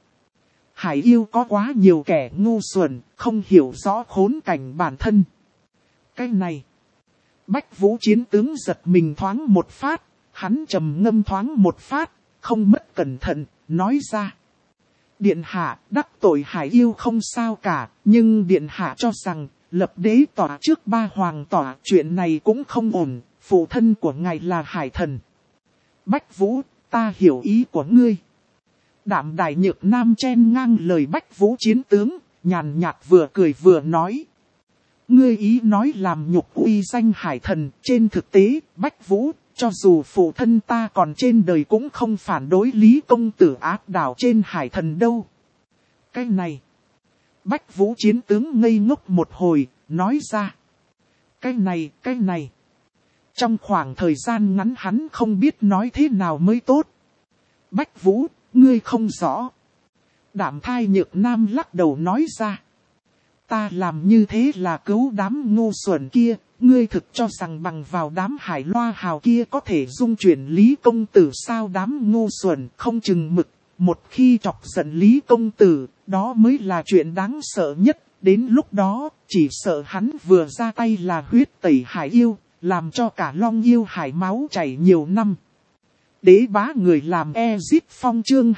Hải yêu có quá nhiều kẻ ngu xuẩn, không hiểu rõ khốn cảnh bản thân. Cái này. Bách Vũ chiến tướng giật mình thoáng một phát, hắn trầm ngâm thoáng một phát, không mất cẩn thận, nói ra. Điện hạ, đắc tội hải yêu không sao cả, nhưng điện hạ cho rằng, lập đế tỏa trước ba hoàng tỏa, chuyện này cũng không ổn, phụ thân của ngài là hải thần. Bách Vũ, ta hiểu ý của ngươi. Đạm Nhược Nam chen ngang lời Bách Vũ chiến tướng, nhàn nhạt vừa cười vừa nói. Ngươi ý nói làm nhục uy danh hải thần, trên thực tế, Bách Vũ, cho dù phụ thân ta còn trên đời cũng không phản đối Lý công tử áp đảo trên hải thần đâu. Cái này, Bách Vũ chiến tướng ngây ngốc một hồi, nói ra. Cái này. Trong khoảng thời gian ngắn hắn không biết nói thế nào mới tốt. Bách Vũ, ngươi không rõ. Đạm Thai Nhược Nam lắc đầu nói ra. Ta làm như thế là cứu đám ngu xuẩn kia, ngươi thực cho rằng bằng vào đám hải loa hào kia có thể dung chuyển Lý công tử sao? Đám ngu xuẩn không chừng mực, một khi chọc giận Lý công tử, đó mới là chuyện đáng sợ nhất, đến lúc đó, chỉ sợ hắn vừa ra tay là huyết tẩy hải yêu, làm cho cả Long yêu hải máu chảy nhiều năm. Đế bá người làm Ezip Phong chương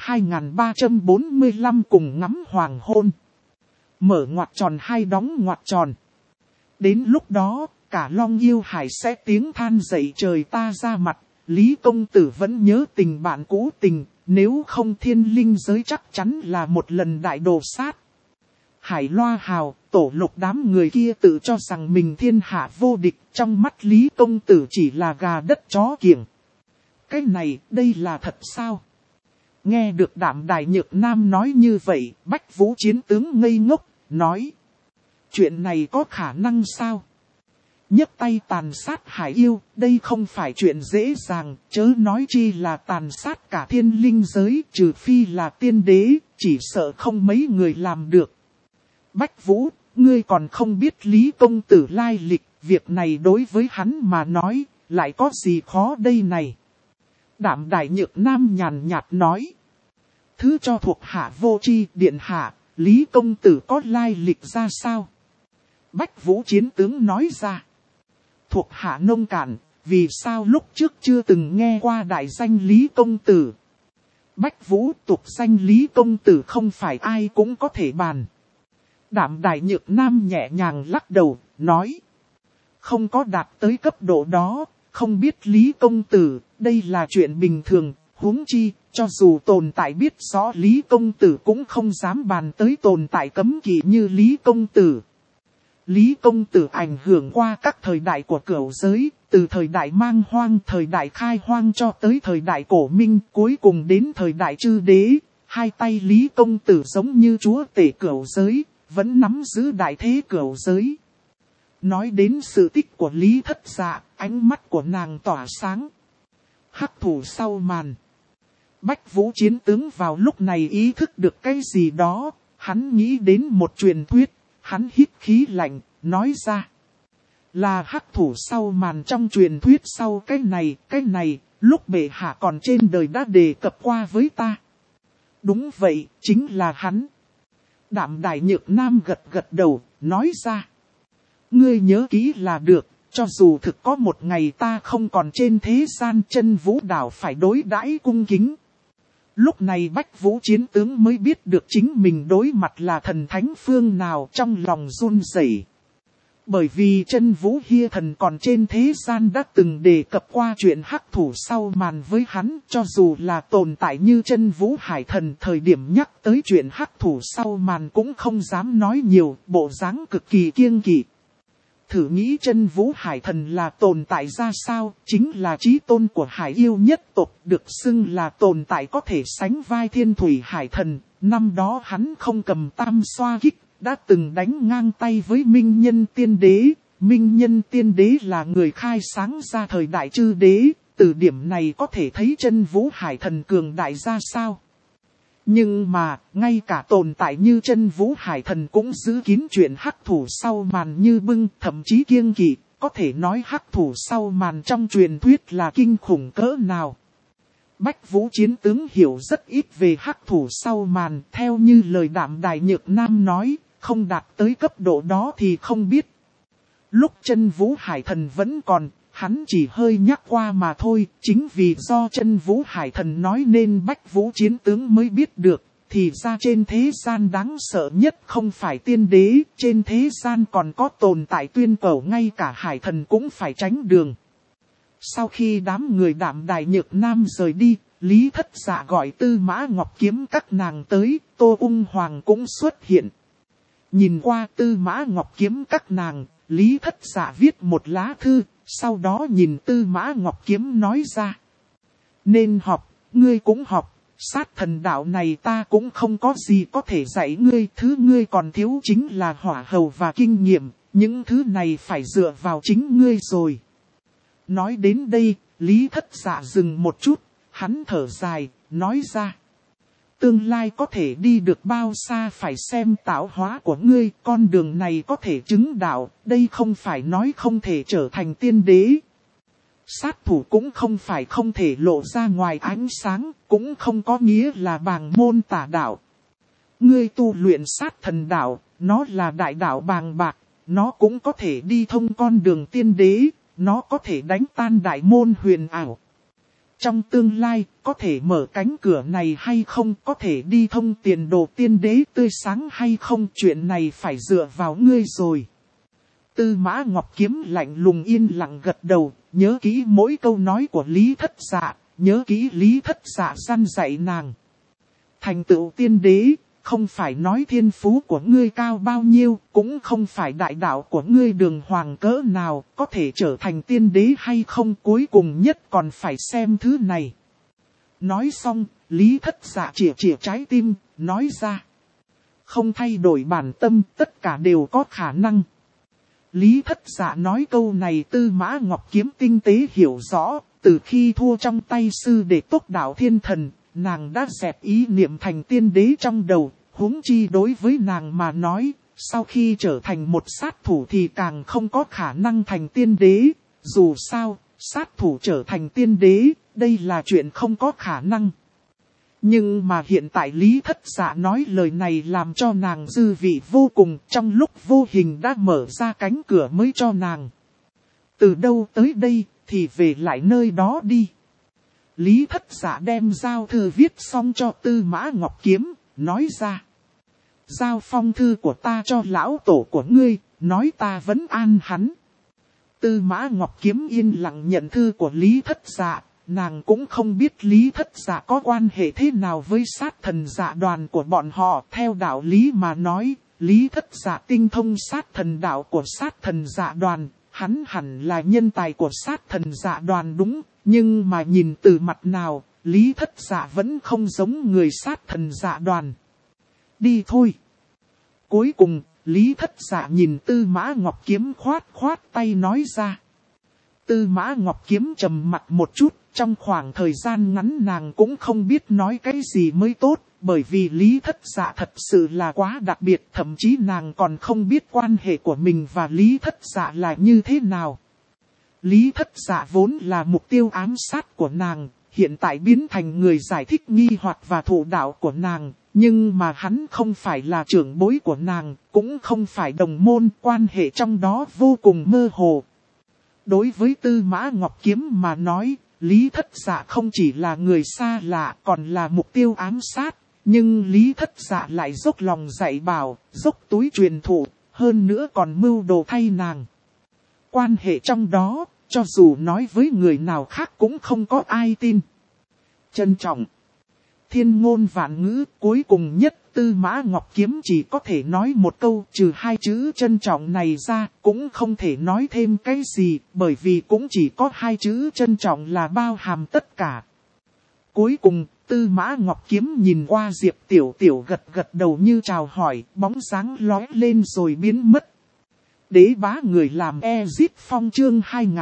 2345 cùng ngắm hoàng hôn. Mở ngoặc tròn hay đóng ngoặc tròn. Đến lúc đó, cả Long yêu hải sẽ tiếng than dậy trời ta ra mặt. Lý công tử vẫn nhớ tình bạn cũ tình, nếu không thiên linh giới chắc chắn là một lần đại đồ sát. Hải loa hào, tổ lục đám người kia tự cho rằng mình thiên hạ vô địch, trong mắt Lý công tử chỉ là gà đất chó kiểng. Cái này, đây là thật sao? Nghe được Đạm Nhược Nam nói như vậy, Bách Vũ chiến tướng ngây ngốc, nói. Chuyện này có khả năng sao? Nhấc tay tàn sát hải yêu, đây không phải chuyện dễ dàng, chớ nói chi là tàn sát cả thiên linh giới, trừ phi là tiên đế, chỉ sợ không mấy người làm được. Bách Vũ, ngươi còn không biết Lý công tử lai lịch, việc này đối với hắn mà nói, lại có gì khó đây này? Đạm Nhược Nam nhàn nhạt nói. Thứ cho thuộc hạ vô tri, điện hạ, Lý công tử có lai lịch ra sao? Bách Vũ chiến tướng nói ra. Thuộc hạ nông cạn, vì sao lúc trước chưa từng nghe qua đại danh Lý công tử? Bách Vũ tục danh Lý công tử không phải ai cũng có thể bàn. Đạm Nhược Nam nhẹ nhàng lắc đầu, nói. Không có đạt tới cấp độ đó, không biết Lý công tử, đây là chuyện bình thường, huống chi, cho dù tồn tại biết rõ Lý công tử cũng không dám bàn tới tồn tại cấm kỵ như Lý công tử. Lý công tử ảnh hưởng qua các thời đại của cửu giới, từ thời đại mang hoang, thời đại khai hoang cho tới thời đại cổ minh, cuối cùng đến thời đại chư đế, Hai tay Lý công tử giống như chúa tể cửu giới, vẫn nắm giữ đại thế cửu giới. Nói đến sự tích của Lý Thất Dạ, ánh mắt của nàng tỏa sáng. Hắc thủ sau màn. Bách Vũ chiến tướng vào lúc này ý thức được cái gì đó, hắn nghĩ đến một truyền thuyết, hắn hít khí lạnh, nói ra. Là hắc thủ sau màn trong truyền thuyết sau cái này, lúc bệ hạ còn trên đời đã đề cập qua với ta. Đúng vậy, chính là hắn. Đạm Đài Nhược Nam gật gật đầu, nói ra. Ngươi nhớ kỹ là được, cho dù thực có một ngày ta không còn trên thế gian, Chân Vũ Đảo phải đối đãi cung kính. Lúc này Bách Vũ chiến tướng mới biết được chính mình đối mặt là thần thánh phương nào, trong lòng run rẩy. Bởi vì Chân Vũ Hia thần còn trên thế gian đã từng đề cập qua chuyện hắc thủ sau màn với hắn, cho dù là tồn tại như Chân Vũ Hải thần, thời điểm nhắc tới chuyện hắc thủ sau màn cũng không dám nói nhiều, bộ dáng cực kỳ kiêng kỵ. Thử nghĩ Chân Vũ Hải thần là tồn tại ra sao, chính là chí tôn của hải yêu nhất tộc, được xưng là tồn tại có thể sánh vai Thiên Thủy Hải thần. Năm đó hắn không cầm tam xoa kích, đã từng đánh ngang tay với Minh Nhân Tiên Đế. Minh Nhân Tiên Đế là người khai sáng ra thời đại chư đế, từ điểm này có thể thấy Chân Vũ Hải thần cường đại ra sao. Nhưng mà, ngay cả tồn tại như Chân Vũ Hải thần cũng giữ kín chuyện hắc thủ sau màn như bưng, thậm chí kiêng kỵ, có thể nói hắc thủ sau màn trong truyền thuyết là kinh khủng cỡ nào. Bách Vũ chiến tướng hiểu rất ít về hắc thủ sau màn, theo như lời Đạm Đài Nhược Nam nói, không đạt tới cấp độ đó thì không biết. Lúc Chân Vũ Hải thần vẫn còn, hắn chỉ hơi nhắc qua mà thôi, chính vì do Chân Vũ Hải thần nói nên Bách Vũ chiến tướng mới biết được, thì ra trên thế gian đáng sợ nhất không phải tiên đế, trên thế gian còn có tồn tại tuyên cổ ngay cả hải thần cũng phải tránh đường. Sau khi đám người Đạm Đài Nhược Nam rời đi, Lý Thất Dạ gọi Tư Mã Ngọc Kiếm các nàng tới, Tô Ung Hoàng cũng xuất hiện. Nhìn qua Tư Mã Ngọc Kiếm các nàng, Lý Thất Dạ viết một lá thư, sau đó nhìn Tư Mã Ngọc Kiếm nói ra. Nên học, ngươi cũng học, sát thần đạo này ta cũng không có gì có thể dạy ngươi. Thứ ngươi còn thiếu chính là hỏa hầu và kinh nghiệm, những thứ này phải dựa vào chính ngươi rồi. Nói đến đây, Lý Thất Dạ dừng một chút, hắn thở dài, nói ra. Tương lai có thể đi được bao xa phải xem tạo hóa của ngươi, con đường này có thể chứng đạo, đây không phải nói không thể trở thành tiên đế. Sát thủ cũng không phải không thể lộ ra ngoài ánh sáng, cũng không có nghĩa là bàng môn tà đạo. Ngươi tu luyện sát thần đạo, nó là đại đạo bàng bạc, nó cũng có thể đi thông con đường tiên đế, nó có thể đánh tan đại môn huyền ảo. Trong tương lai, có thể mở cánh cửa này hay không, có thể đi thông tiền đồ tiên đế tươi sáng hay không, chuyện này phải dựa vào ngươi rồi. Tư Mã Ngọc Kiếm lạnh lùng yên lặng gật đầu, nhớ kỹ mỗi câu nói của Lý Thất Dạ, nhớ kỹ Lý Thất Dạ răn dạy nàng. Thành tựu tiên đế, không phải nói thiên phú của ngươi cao bao nhiêu, cũng không phải đại đạo của ngươi đường hoàng cỡ nào, có thể trở thành tiên đế hay không, cuối cùng nhất còn phải xem thứ này. Nói xong, Lý Thất Dạ chĩa trái tim, nói ra. Không thay đổi bản tâm, tất cả đều có khả năng. Lý Thất Dạ nói câu này Tư Mã Ngọc Kiếm tinh tế hiểu rõ, từ khi thua trong tay sư đệ Tốc Đạo Thiên Thần, nàng đã dẹp ý niệm thành tiên đế trong đầu, huống chi đối với nàng mà nói, sau khi trở thành một sát thủ thì càng không có khả năng thành tiên đế, dù sao, sát thủ trở thành tiên đế, đây là chuyện không có khả năng. Nhưng mà hiện tại Lý Thất Dạ nói lời này làm cho nàng dư vị vô cùng, trong lúc vô hình đã mở ra cánh cửa mới cho nàng. Từ đâu tới đây, thì về lại nơi đó đi. Lý Thất Dạ đem giao thư viết xong cho Tư Mã Ngọc Kiếm, nói ra. Giao phong thư của ta cho lão tổ của ngươi, nói ta vẫn an hắn. Tư Mã Ngọc Kiếm yên lặng nhận thư của Lý Thất Dạ, nàng cũng không biết Lý Thất Dạ có quan hệ thế nào với sát thần dạ đoàn của bọn họ. Theo đạo lý mà nói, Lý Thất Dạ tinh thông sát thần đạo của sát thần dạ đoàn, hắn hẳn là nhân tài của sát thần dạ đoàn đúng. Nhưng mà nhìn từ mặt nào, Lý Thất Dạ vẫn không giống người sát thần dạ đoàn. Đi thôi. Cuối cùng, Lý Thất Dạ nhìn Tư Mã Ngọc Kiếm khoát khoát tay nói ra. Tư Mã Ngọc Kiếm trầm mặt một chút, trong khoảng thời gian ngắn nàng cũng không biết nói cái gì mới tốt, bởi vì Lý Thất Dạ thật sự là quá đặc biệt, thậm chí nàng còn không biết quan hệ của mình và Lý Thất Dạ là như thế nào. Lý Thất Dạ vốn là mục tiêu ám sát của nàng, hiện tại biến thành người giải thích nghi hoặc và thủ đạo của nàng, nhưng mà hắn không phải là trưởng bối của nàng, cũng không phải đồng môn, quan hệ trong đó vô cùng mơ hồ. Đối với Tư Mã Ngọc Kiếm mà nói, Lý Thất Dạ không chỉ là người xa lạ còn là mục tiêu ám sát, nhưng Lý Thất Dạ lại dốc lòng dạy bảo, dốc túi truyền thụ, hơn nữa còn mưu đồ thay nàng. Quan hệ trong đó, cho dù nói với người nào khác cũng không có ai tin. Trân trọng. Thiên ngôn vạn ngữ, cuối cùng nhất Tư Mã Ngọc Kiếm chỉ có thể nói một câu, trừ hai chữ trân trọng này ra, cũng không thể nói thêm cái gì, bởi vì cũng chỉ có hai chữ trân trọng là bao hàm tất cả. Cuối cùng, Tư Mã Ngọc Kiếm nhìn qua Diệp Tiểu Tiểu gật gật đầu như chào hỏi, bóng dáng lóe lên rồi biến mất. Đế bá người làm Ezit Phong chương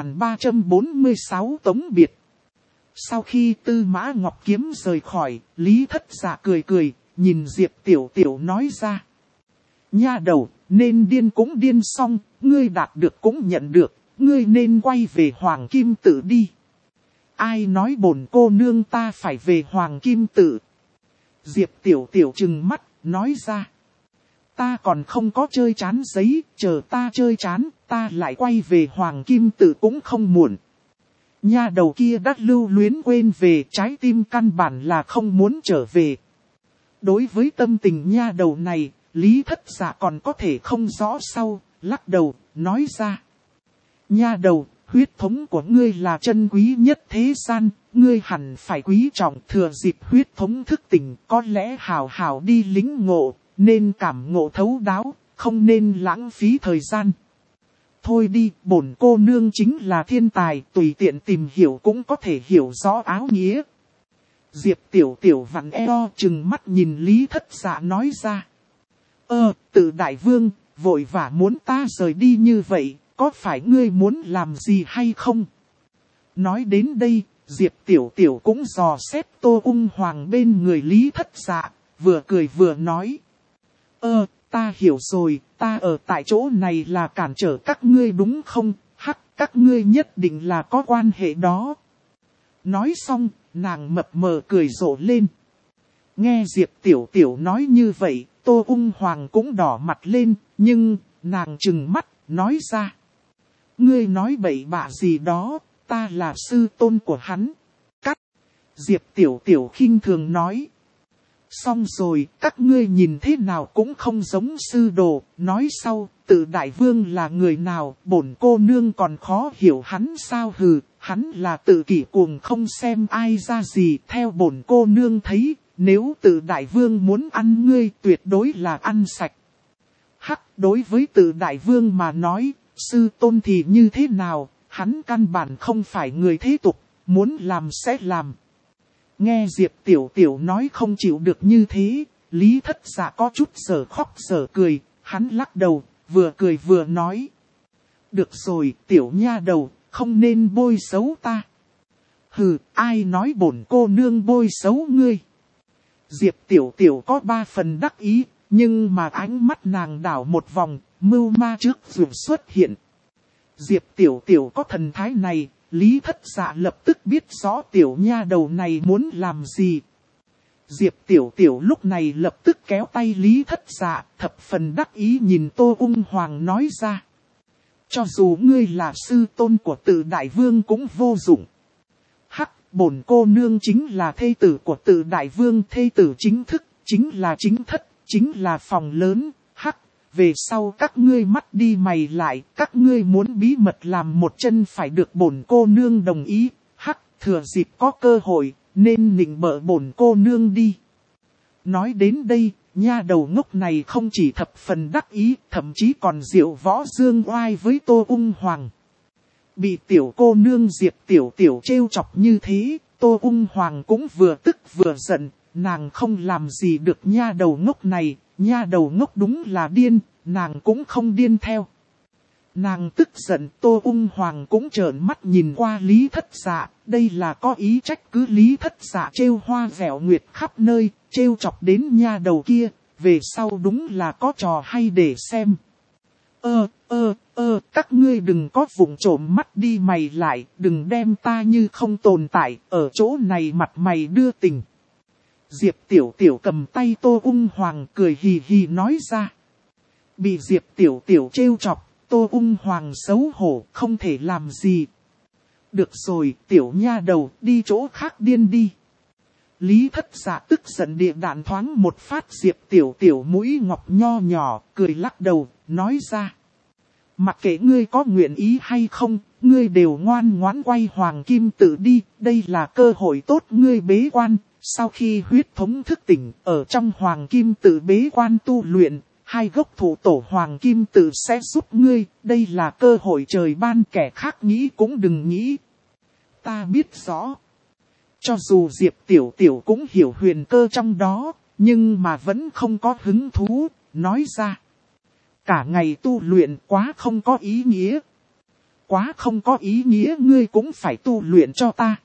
2346 tống biệt. Sau khi Tư Mã Ngọc Kiếm rời khỏi, Lý Thất Dạ cười cười, nhìn Diệp Tiểu Tiểu nói ra. Nha đầu, nên điên cũng điên xong, ngươi đạt được cũng nhận được, ngươi nên quay về Hoàng Kim Tự đi. Ai nói bổn cô nương ta phải về Hoàng Kim Tự? Diệp Tiểu Tiểu trừng mắt, nói ra. Ta còn không có chơi chán giấy, chờ ta chơi chán, ta lại quay về Hoàng Kim Tự cũng không muộn. Nha đầu kia đã lưu luyến quên về, trái tim căn bản là không muốn trở về. Đối với tâm tình nha đầu này, Lý Thất Dạ còn có thể không rõ sau, lắc đầu, nói ra. Nha đầu, huyết thống của ngươi là chân quý nhất thế gian, ngươi hẳn phải quý trọng, thừa dịp huyết thống thức tỉnh, có lẽ hào hào đi lính ngộ, nên cảm ngộ thấu đáo, không nên lãng phí thời gian. Thôi đi, bổn cô nương chính là thiên tài, tùy tiện tìm hiểu cũng có thể hiểu rõ áo nghĩa. Diệp Tiểu Tiểu vặn eo chừng mắt nhìn Lý Thất Dạ nói ra. Tự đại vương, vội vã muốn ta rời đi như vậy, có phải ngươi muốn làm gì hay không? Nói đến đây, Diệp Tiểu Tiểu cũng dò xét Tô Ung Hoàng bên người Lý Thất Dạ, vừa cười vừa nói. Ta hiểu rồi, ta ở tại chỗ này là cản trở các ngươi đúng không? Hắc, các ngươi nhất định là có quan hệ đó. Nói xong, nàng mập mờ cười rộ lên. Nghe Diệp Tiểu Tiểu nói như vậy, Tô Ung Hoàng cũng đỏ mặt lên, nhưng, nàng trừng mắt, nói ra. Ngươi nói bậy bạ gì đó, ta là sư tôn của hắn. Cắt. Diệp Tiểu Tiểu khinh thường nói. Xong rồi, các ngươi nhìn thế nào cũng không giống sư đồ, nói sau, Tự đại vương là người nào, bổn cô nương còn khó hiểu hắn sao hừ, hắn là tự kỷ cuồng không xem ai ra gì, theo bổn cô nương thấy, nếu Tự đại vương muốn ăn ngươi tuyệt đối là ăn sạch. Hắc, đối với Tự đại vương mà nói, sư tôn thì như thế nào, hắn căn bản không phải người thế tục, muốn làm sẽ làm. Nghe Diệp Tiểu Tiểu nói không chịu được như thế, Lý Thất Dạ có chút giờ khóc giờ cười, hắn lắc đầu, vừa cười vừa nói. Được rồi, tiểu nha đầu, không nên bôi xấu ta. Hừ, ai nói bổn cô nương bôi xấu ngươi? Diệp Tiểu Tiểu có 3 phần đắc ý, nhưng mà ánh mắt nàng đảo một vòng, mưu ma trước dù xuất hiện. Diệp Tiểu Tiểu có thần thái này, Lý Thất Dạ lập tức biết rõ tiểu nha đầu này muốn làm gì. Diệp Tiểu Tiểu lúc này lập tức kéo tay Lý Thất Dạ, thập phần đắc ý nhìn Tô Ung Hoàng nói ra. Cho dù ngươi là sư tôn của Tự đại vương cũng vô dụng. Hắc, bổn cô nương chính là thê tử của Tự đại vương, thê tử chính thức, chính là chính thất, chính là phòng lớn. Hắc, về sau các ngươi mắt đi mày lại, các ngươi muốn bí mật làm một chân phải được bổn cô nương đồng ý. Hắc, thừa dịp có cơ hội, nên nịnh bợ bổn cô nương đi. Nói đến đây, nha đầu ngốc này không chỉ thập phần đắc ý, thậm chí còn diệu võ dương oai với Tô Ung Hoàng. Bị tiểu cô nương Diệp Tiểu Tiểu trêu chọc như thế, Tô Ung Hoàng cũng vừa tức vừa giận, nàng không làm gì được nha đầu ngốc này, nha đầu ngốc đúng là điên, nàng cũng không điên theo. Nàng tức giận, Tô Ung Hoàng cũng trợn mắt nhìn qua Lý Thất Dạ, đây là có ý trách cứ Lý Thất Dạ trêu hoa vẻo nguyệt khắp nơi, trêu chọc đến nha đầu kia, về sau đúng là có trò hay để xem. Các ngươi đừng có vụng trộm mắt đi mày lại, đừng đem ta như không tồn tại, ở chỗ này mặt mày đưa tình. Diệp Tiểu Tiểu cầm tay Tô Ung Hoàng cười hì hì nói ra. Bị Diệp Tiểu Tiểu trêu chọc, Tô Ung Hoàng xấu hổ, không thể làm gì. Được rồi, tiểu nha đầu, đi chỗ khác điên đi. Lý Thất Dạ tức giận địa đạn thoáng một phát Diệp Tiểu Tiểu mũi ngọc nho nhỏ, cười lắc đầu, nói ra. Mặc kệ ngươi có nguyện ý hay không, ngươi đều ngoan ngoãn quay Hoàng Kim Tự đi, đây là cơ hội tốt ngươi bế quan. Sau khi huyết thống thức tỉnh, ở trong Hoàng Kim Tự bế quan tu luyện, 2 gốc thủ tổ Hoàng Kim Tự sẽ giúp ngươi, đây là cơ hội trời ban, kẻ khác nghĩ cũng đừng nghĩ. Ta biết rõ. Cho dù Diệp Tiểu Tiểu cũng hiểu huyền cơ trong đó, nhưng mà vẫn không có hứng thú, nói ra. Cả ngày tu luyện quá không có ý nghĩa. Quá không có ý nghĩa ngươi cũng phải tu luyện cho ta.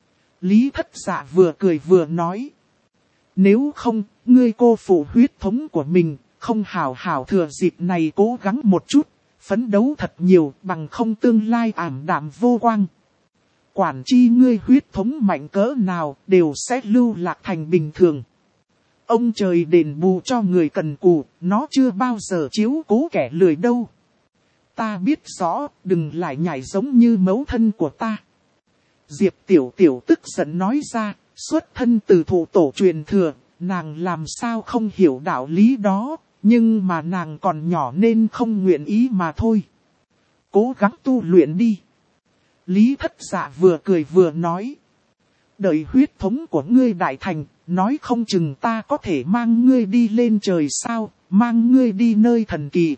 Lý Thất Dạ vừa cười vừa nói. Nếu không, ngươi cô phụ huyết thống của mình, không hảo hảo thừa dịp này cố gắng một chút, phấn đấu thật nhiều bằng không tương lai ảm đạm vô quang. Quản chi ngươi huyết thống mạnh cỡ nào đều sẽ lưu lạc thành bình thường. Ông trời đền bù cho người cần cù, nó chưa bao giờ chiếu cố kẻ lười đâu. Ta biết rõ, đừng lại nhảy giống như mẫu thân của ta. Diệp Tiểu Tiểu tức giận nói ra, xuất thân từ thủ tổ truyền thừa, nàng làm sao không hiểu đạo lý đó, nhưng mà nàng còn nhỏ nên không nguyện ý mà thôi. Cố gắng tu luyện đi. Lý Thất Dạ vừa cười vừa nói. Đợi huyết thống của ngươi đại thành, nói không chừng ta có thể mang ngươi đi lên trời sao, mang ngươi đi nơi thần kỳ.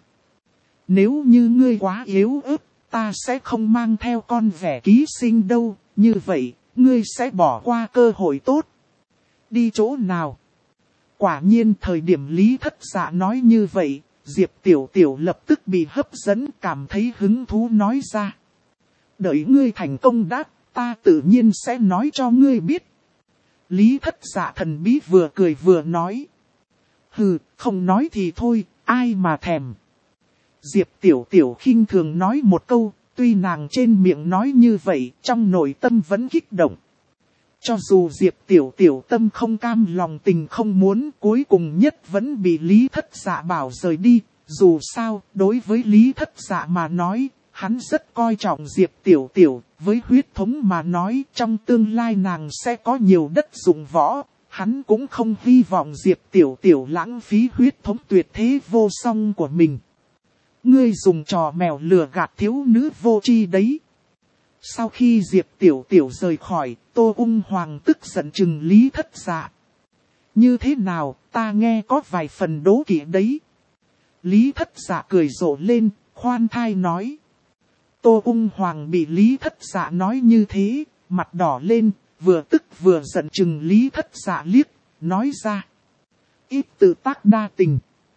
Nếu như ngươi quá yếu ớt, ta sẽ không mang theo con vẻ ký sinh đâu, như vậy, ngươi sẽ bỏ qua cơ hội tốt. Đi chỗ nào? Quả nhiên thời điểm Lý Thất Dạ nói như vậy, Diệp Tiểu Tiểu lập tức bị hấp dẫn, cảm thấy hứng thú nói ra. Đợi ngươi thành công đã, ta tự nhiên sẽ nói cho ngươi biết. Lý Thất Dạ thần bí vừa cười vừa nói. Hừ, không nói thì thôi, ai mà thèm. Diệp Tiểu Tiểu khinh thường nói một câu, tuy nàng trên miệng nói như vậy, trong nội tâm vẫn kích động. Cho dù Diệp Tiểu Tiểu tâm không cam lòng tình không muốn, cuối cùng nhất vẫn bị Lý Thất Dạ bảo rời đi. Dù sao, đối với Lý Thất Dạ mà nói, hắn rất coi trọng Diệp Tiểu Tiểu, với huyết thống mà nói trong tương lai nàng sẽ có nhiều đất dụng võ. Hắn cũng không hy vọng Diệp Tiểu Tiểu lãng phí huyết thống tuyệt thế vô song của mình. Ngươi dùng trò mèo lừa gạt thiếu nữ vô tri đấy. Sau khi Diệp Tiểu Tiểu rời khỏi, Tô Ung Hoàng tức giận chừng Lý Thất Dạ. Như thế nào, ta nghe có vài phần đố kỵ đấy. Lý Thất Dạ cười rộ lên, khoan thai nói. Tô Ung Hoàng bị Lý Thất Dạ nói như thế, mặt đỏ lên, vừa tức vừa giận chừng Lý Thất Dạ liếc, nói ra. Ít tự tác đa tình.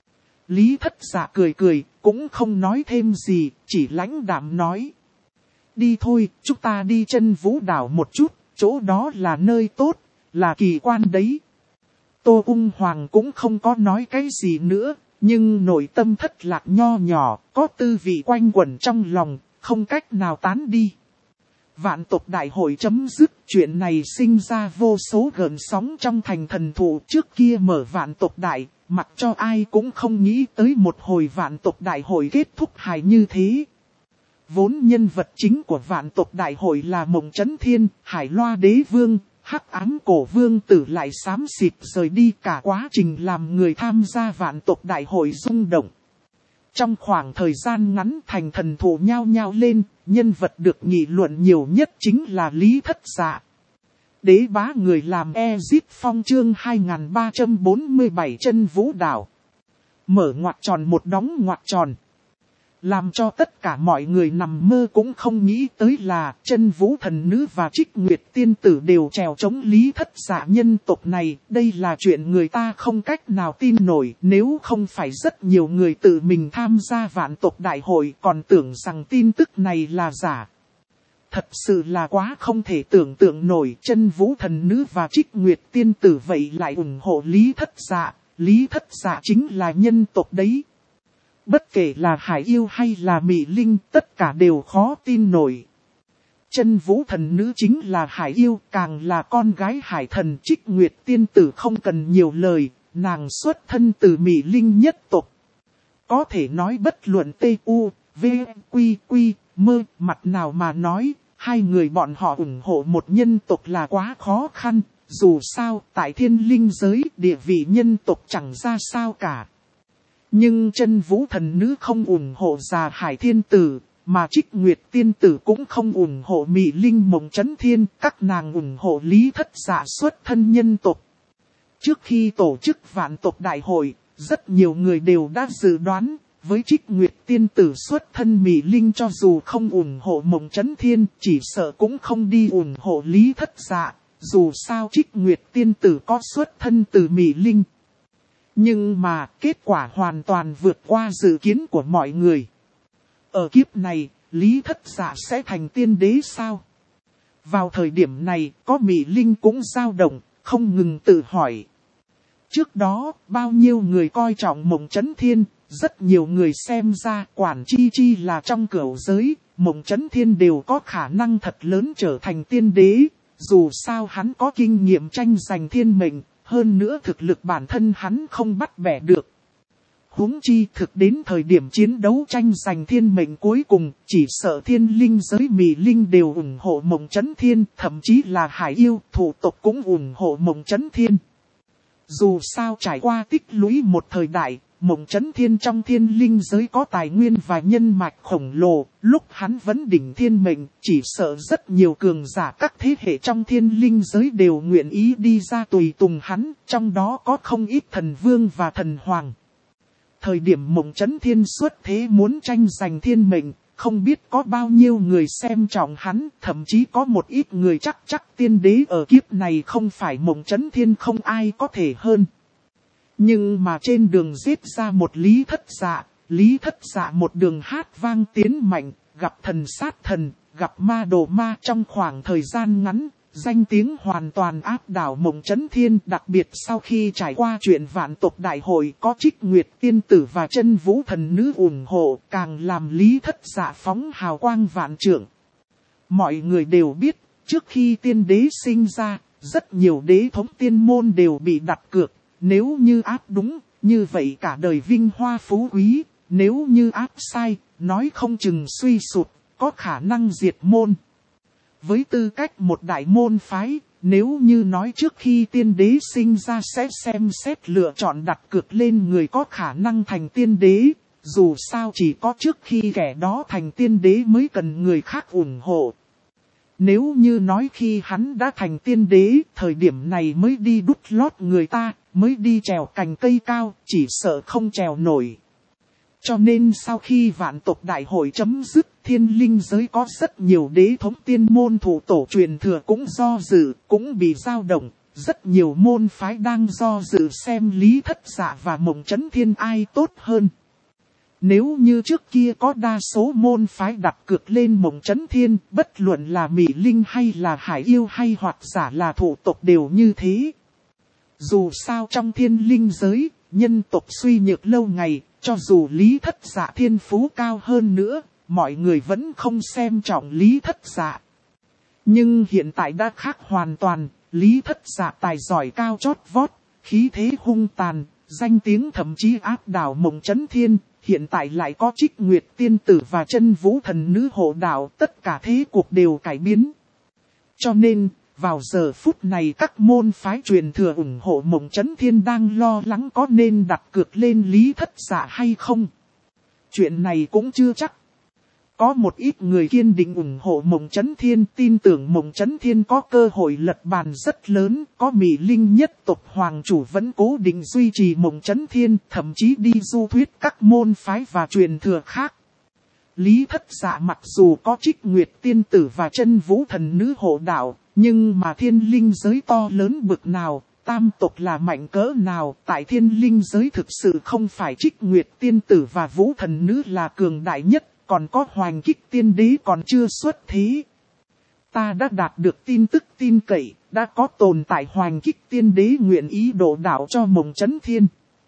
Lý Thất Dạ cười cười, cũng không nói thêm gì, chỉ lãnh đạm nói. Đi thôi, chúng ta đi Chân Vũ Đảo một chút, chỗ đó là nơi tốt, là kỳ quan đấy. Tô Ung Hoàng cũng không có nói cái gì nữa, nhưng nội tâm thất lạc nho nhỏ, có tư vị quanh quẩn trong lòng, không cách nào tán đi. Vạn tộc đại hội chấm dứt, chuyện này sinh ra vô số gợn sóng trong thành thần thụ. Trước kia mở vạn tộc đại, mặc cho ai cũng không nghĩ tới một hồi vạn tộc đại hội kết thúc hài như thế. Vốn nhân vật chính của vạn tộc đại hội là Mộng Chấn Thiên, Hải Loa Đế Vương, Hắc Ám Cổ Vương Tử lại xám xịt rời đi, cả quá trình làm người tham gia vạn tộc đại hội rung động. Trong khoảng thời gian ngắn thành thần thụ nhao nhao lên, nhân vật được nghị luận nhiều nhất chính là Lý Thất Dạ. Đế bá người làm Ezip Phong chương 2347 Chân Vũ Đảo. Mở ngoặc tròn một đóng ngoặc tròn. Làm cho tất cả mọi người nằm mơ cũng không nghĩ tới là Chân Vũ thần nữ và Trích Nguyệt tiên tử đều trèo chống Lý Thất Dạ nhân tộc này. Đây là chuyện người ta không cách nào tin nổi, nếu không phải rất nhiều người tự mình tham gia vạn tộc đại hội còn tưởng rằng tin tức này là giả. Thật sự là quá không thể tưởng tượng nổi, Chân Vũ thần nữ và Trích Nguyệt tiên tử vậy lại ủng hộ Lý Thất Dạ. Lý Thất Dạ chính là nhân tộc đấy. Bất kể là hải yêu hay là mị linh, tất cả đều khó tin nổi. Chân Vũ thần nữ chính là hải yêu, càng là con gái hải thần. Trích Nguyệt tiên tử không cần nhiều lời, nàng xuất thân từ mị linh nhất tộc. Có thể nói bất luận T.U. V. Quy. Quy. Mơ, mặt nào mà nói, hai người bọn họ ủng hộ một nhân tộc là quá khó khăn. Dù sao, tại thiên linh giới, địa vị nhân tộc chẳng ra sao cả. Nhưng Chân Vũ thần nữ không ủng hộ Già Hải thiên tử, mà Trích Nguyệt tiên tử cũng không ủng hộ Mị Linh Mộng Chấn Thiên, các nàng ủng hộ Lý Thất Dạ xuất thân nhân tộc. Trước khi tổ chức vạn tộc đại hội, rất nhiều người đều đã dự đoán, với Trích Nguyệt tiên tử xuất thân Mị Linh cho dù không ủng hộ Mộng Chấn Thiên, chỉ sợ cũng không đi ủng hộ Lý Thất Dạ, dù sao Trích Nguyệt tiên tử có xuất thân từ Mị Linh. Nhưng mà kết quả hoàn toàn vượt qua dự kiến của mọi người. Ở kiếp này, Lý Thất Dạ sẽ thành tiên đế sao? Vào thời điểm này, có Mị Linh cũng dao động, không ngừng tự hỏi. Trước đó, bao nhiêu người coi trọng Mộng Chấn Thiên, rất nhiều người xem ra quản chi là trong cửu giới, Mộng Chấn Thiên đều có khả năng thật lớn trở thành tiên đế. Dù sao hắn có kinh nghiệm tranh giành thiên mệnh. Hơn nữa thực lực bản thân hắn không bắt bẻ được. Huống chi thực đến thời điểm chiến đấu tranh giành thiên mệnh cuối cùng, chỉ sợ thiên linh giới Mị Linh đều ủng hộ Mộng Chấn Thiên, thậm chí là hải yêu, thủ tộc cũng ủng hộ Mộng Chấn Thiên. Dù sao trải qua tích lũy một thời đại, Mộng Chấn Thiên trong thiên linh giới có tài nguyên và nhân mạch khổng lồ, lúc hắn vẫn đỉnh thiên mệnh, chỉ sợ rất nhiều cường giả các thế hệ trong thiên linh giới đều nguyện ý đi ra tùy tùng hắn, trong đó có không ít thần vương và thần hoàng. Thời điểm Mộng Chấn Thiên xuất thế muốn tranh giành thiên mệnh, không biết có bao nhiêu người xem trọng hắn, thậm chí có một ít người chắc tiên đế ở kiếp này không phải Mộng Chấn Thiên không ai có thể hơn. Nhưng mà trên đường giết ra một Lý Thất Dạ một đường hát vang tiến mạnh, gặp thần sát thần, gặp ma đồ ma trong khoảng thời gian ngắn, danh tiếng hoàn toàn áp đảo Mộng Chấn Thiên. Đặc biệt sau khi trải qua chuyện vạn tộc đại hội có Trích Nguyệt tiên tử và Chân Vũ thần nữ ủng hộ, càng làm Lý Thất Dạ phóng hào quang vạn trượng. Mọi người đều biết, trước khi tiên đế sinh ra, rất nhiều đế thống tiên môn đều bị đặt cược. Nếu như áp đúng, như vậy cả đời vinh hoa phú quý, nếu như áp sai, nói không chừng suy sụp, có khả năng diệt môn. Với tư cách một đại môn phái, nếu như nói trước khi tiên đế sinh ra sẽ xem xét lựa chọn đặt cược lên người có khả năng thành tiên đế, dù sao chỉ có trước khi kẻ đó thành tiên đế mới cần người khác ủng hộ. Nếu như nói khi hắn đã thành tiên đế, thời điểm này mới đi đút lót người ta, mới đi trèo cành cây cao, chỉ sợ không trèo nổi. Cho nên sau khi vạn tộc đại hội chấm dứt, thiên linh giới có rất nhiều đế thống tiên môn thủ tổ truyền thừa cũng do dự, cũng bị dao động. Rất nhiều môn phái đang do dự xem Lý Thất Dạ và Mộng Chấn Thiên ai tốt hơn. Nếu như trước kia có đa số môn phái đặt cược lên Mộng Chấn Thiên, bất luận là Mị Linh hay là hải yêu hay hoặc giả là thủ tộc đều như thế. Dù sao trong thiên linh giới, nhân tộc suy nhược lâu ngày, cho dù Lý Thất Dạ thiên phú cao hơn nữa, mọi người vẫn không xem trọng Lý Thất Dạ. Nhưng hiện tại đã khác hoàn toàn, Lý Thất Dạ tài giỏi cao chót vót, khí thế hung tàn, danh tiếng thậm chí áp đảo Mộng Chấn Thiên, hiện tại lại có Trích Nguyệt tiên tử và Chân Vũ thần nữ hộ đạo, tất cả thế cuộc đều cải biến. Cho nên, vào giờ phút này các môn phái truyền thừa ủng hộ Mộng Chấn Thiên đang lo lắng có nên đặt cược lên Lý Thất Dạ hay không. Chuyện này cũng chưa chắc. Có một ít người kiên định ủng hộ Mộng Chấn Thiên, tin tưởng Mộng Chấn Thiên có cơ hội lật bàn rất lớn, có Mị Linh nhất tộc hoàng chủ vẫn cố định duy trì Mộng Chấn Thiên, thậm chí đi du thuyết các môn phái và truyền thừa khác. Lý Thất Dạ mặc dù có Trích Nguyệt tiên tử và Chân Vũ thần nữ hộ đạo, nhưng mà thiên linh giới to lớn bực nào, tam tộc là mạnh cỡ nào, tại thiên linh giới thực sự không phải Trích Nguyệt tiên tử và Vũ thần nữ là cường đại nhất, còn có Hoành Kích tiên đế còn chưa xuất thế. Ta đã đạt được tin tức tin cậy, đã có tồn tại Hoành Kích tiên đế nguyện ý độ đạo cho Mộng Chấn Thiên.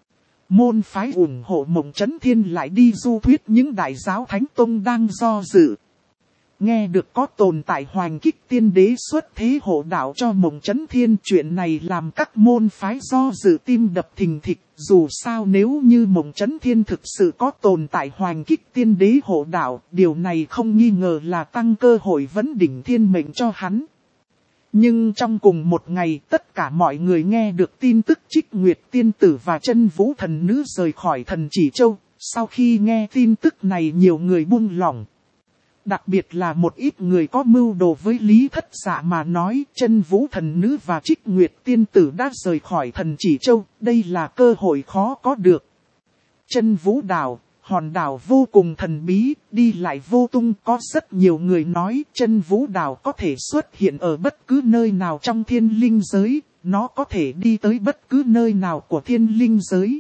Môn phái ủng hộ Mộng Chấn Thiên lại đi du thuyết những đại giáo thánh tông đang do dự. Nghe được có tồn tại Hoành Kích tiên đế xuất thế hộ đạo cho Mộng Chấn Thiên, chuyện này làm các môn phái do dự tim đập thình thịch. Dù sao nếu như Mộng Chấn Thiên thực sự có tồn tại Hoành Kích tiên đế hộ đạo, điều này không nghi ngờ là tăng cơ hội vấn đỉnh thiên mệnh cho hắn. Nhưng trong cùng một ngày, tất cả mọi người nghe được tin tức Trích Nguyệt tiên tử và Chân Vũ thần nữ rời khỏi Thần Chỉ Châu. Sau khi nghe tin tức này, nhiều người buông lỏng. Đặc biệt là một ít người có mưu đồ với Lý Thất Dạ mà nói, Chân Vũ thần nữ và Trích Nguyệt tiên tử đã rời khỏi Thần Chỉ Châu, đây là cơ hội khó có được. Chân Vũ đảo, hòn đảo vô cùng thần bí, đi lại vô tung, có rất nhiều người nói Chân Vũ đảo có thể xuất hiện ở bất cứ nơi nào trong thiên linh giới, nó có thể đi tới bất cứ nơi nào của thiên linh giới.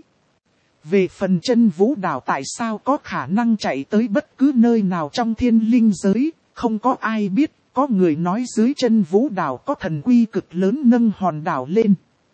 Về phần Chân Vũ đảo tại sao có khả năng chạy tới bất cứ nơi nào trong thiên linh giới, không có ai biết, có người nói dưới Chân Vũ đảo có thần uy cực lớn nâng hòn đảo lên.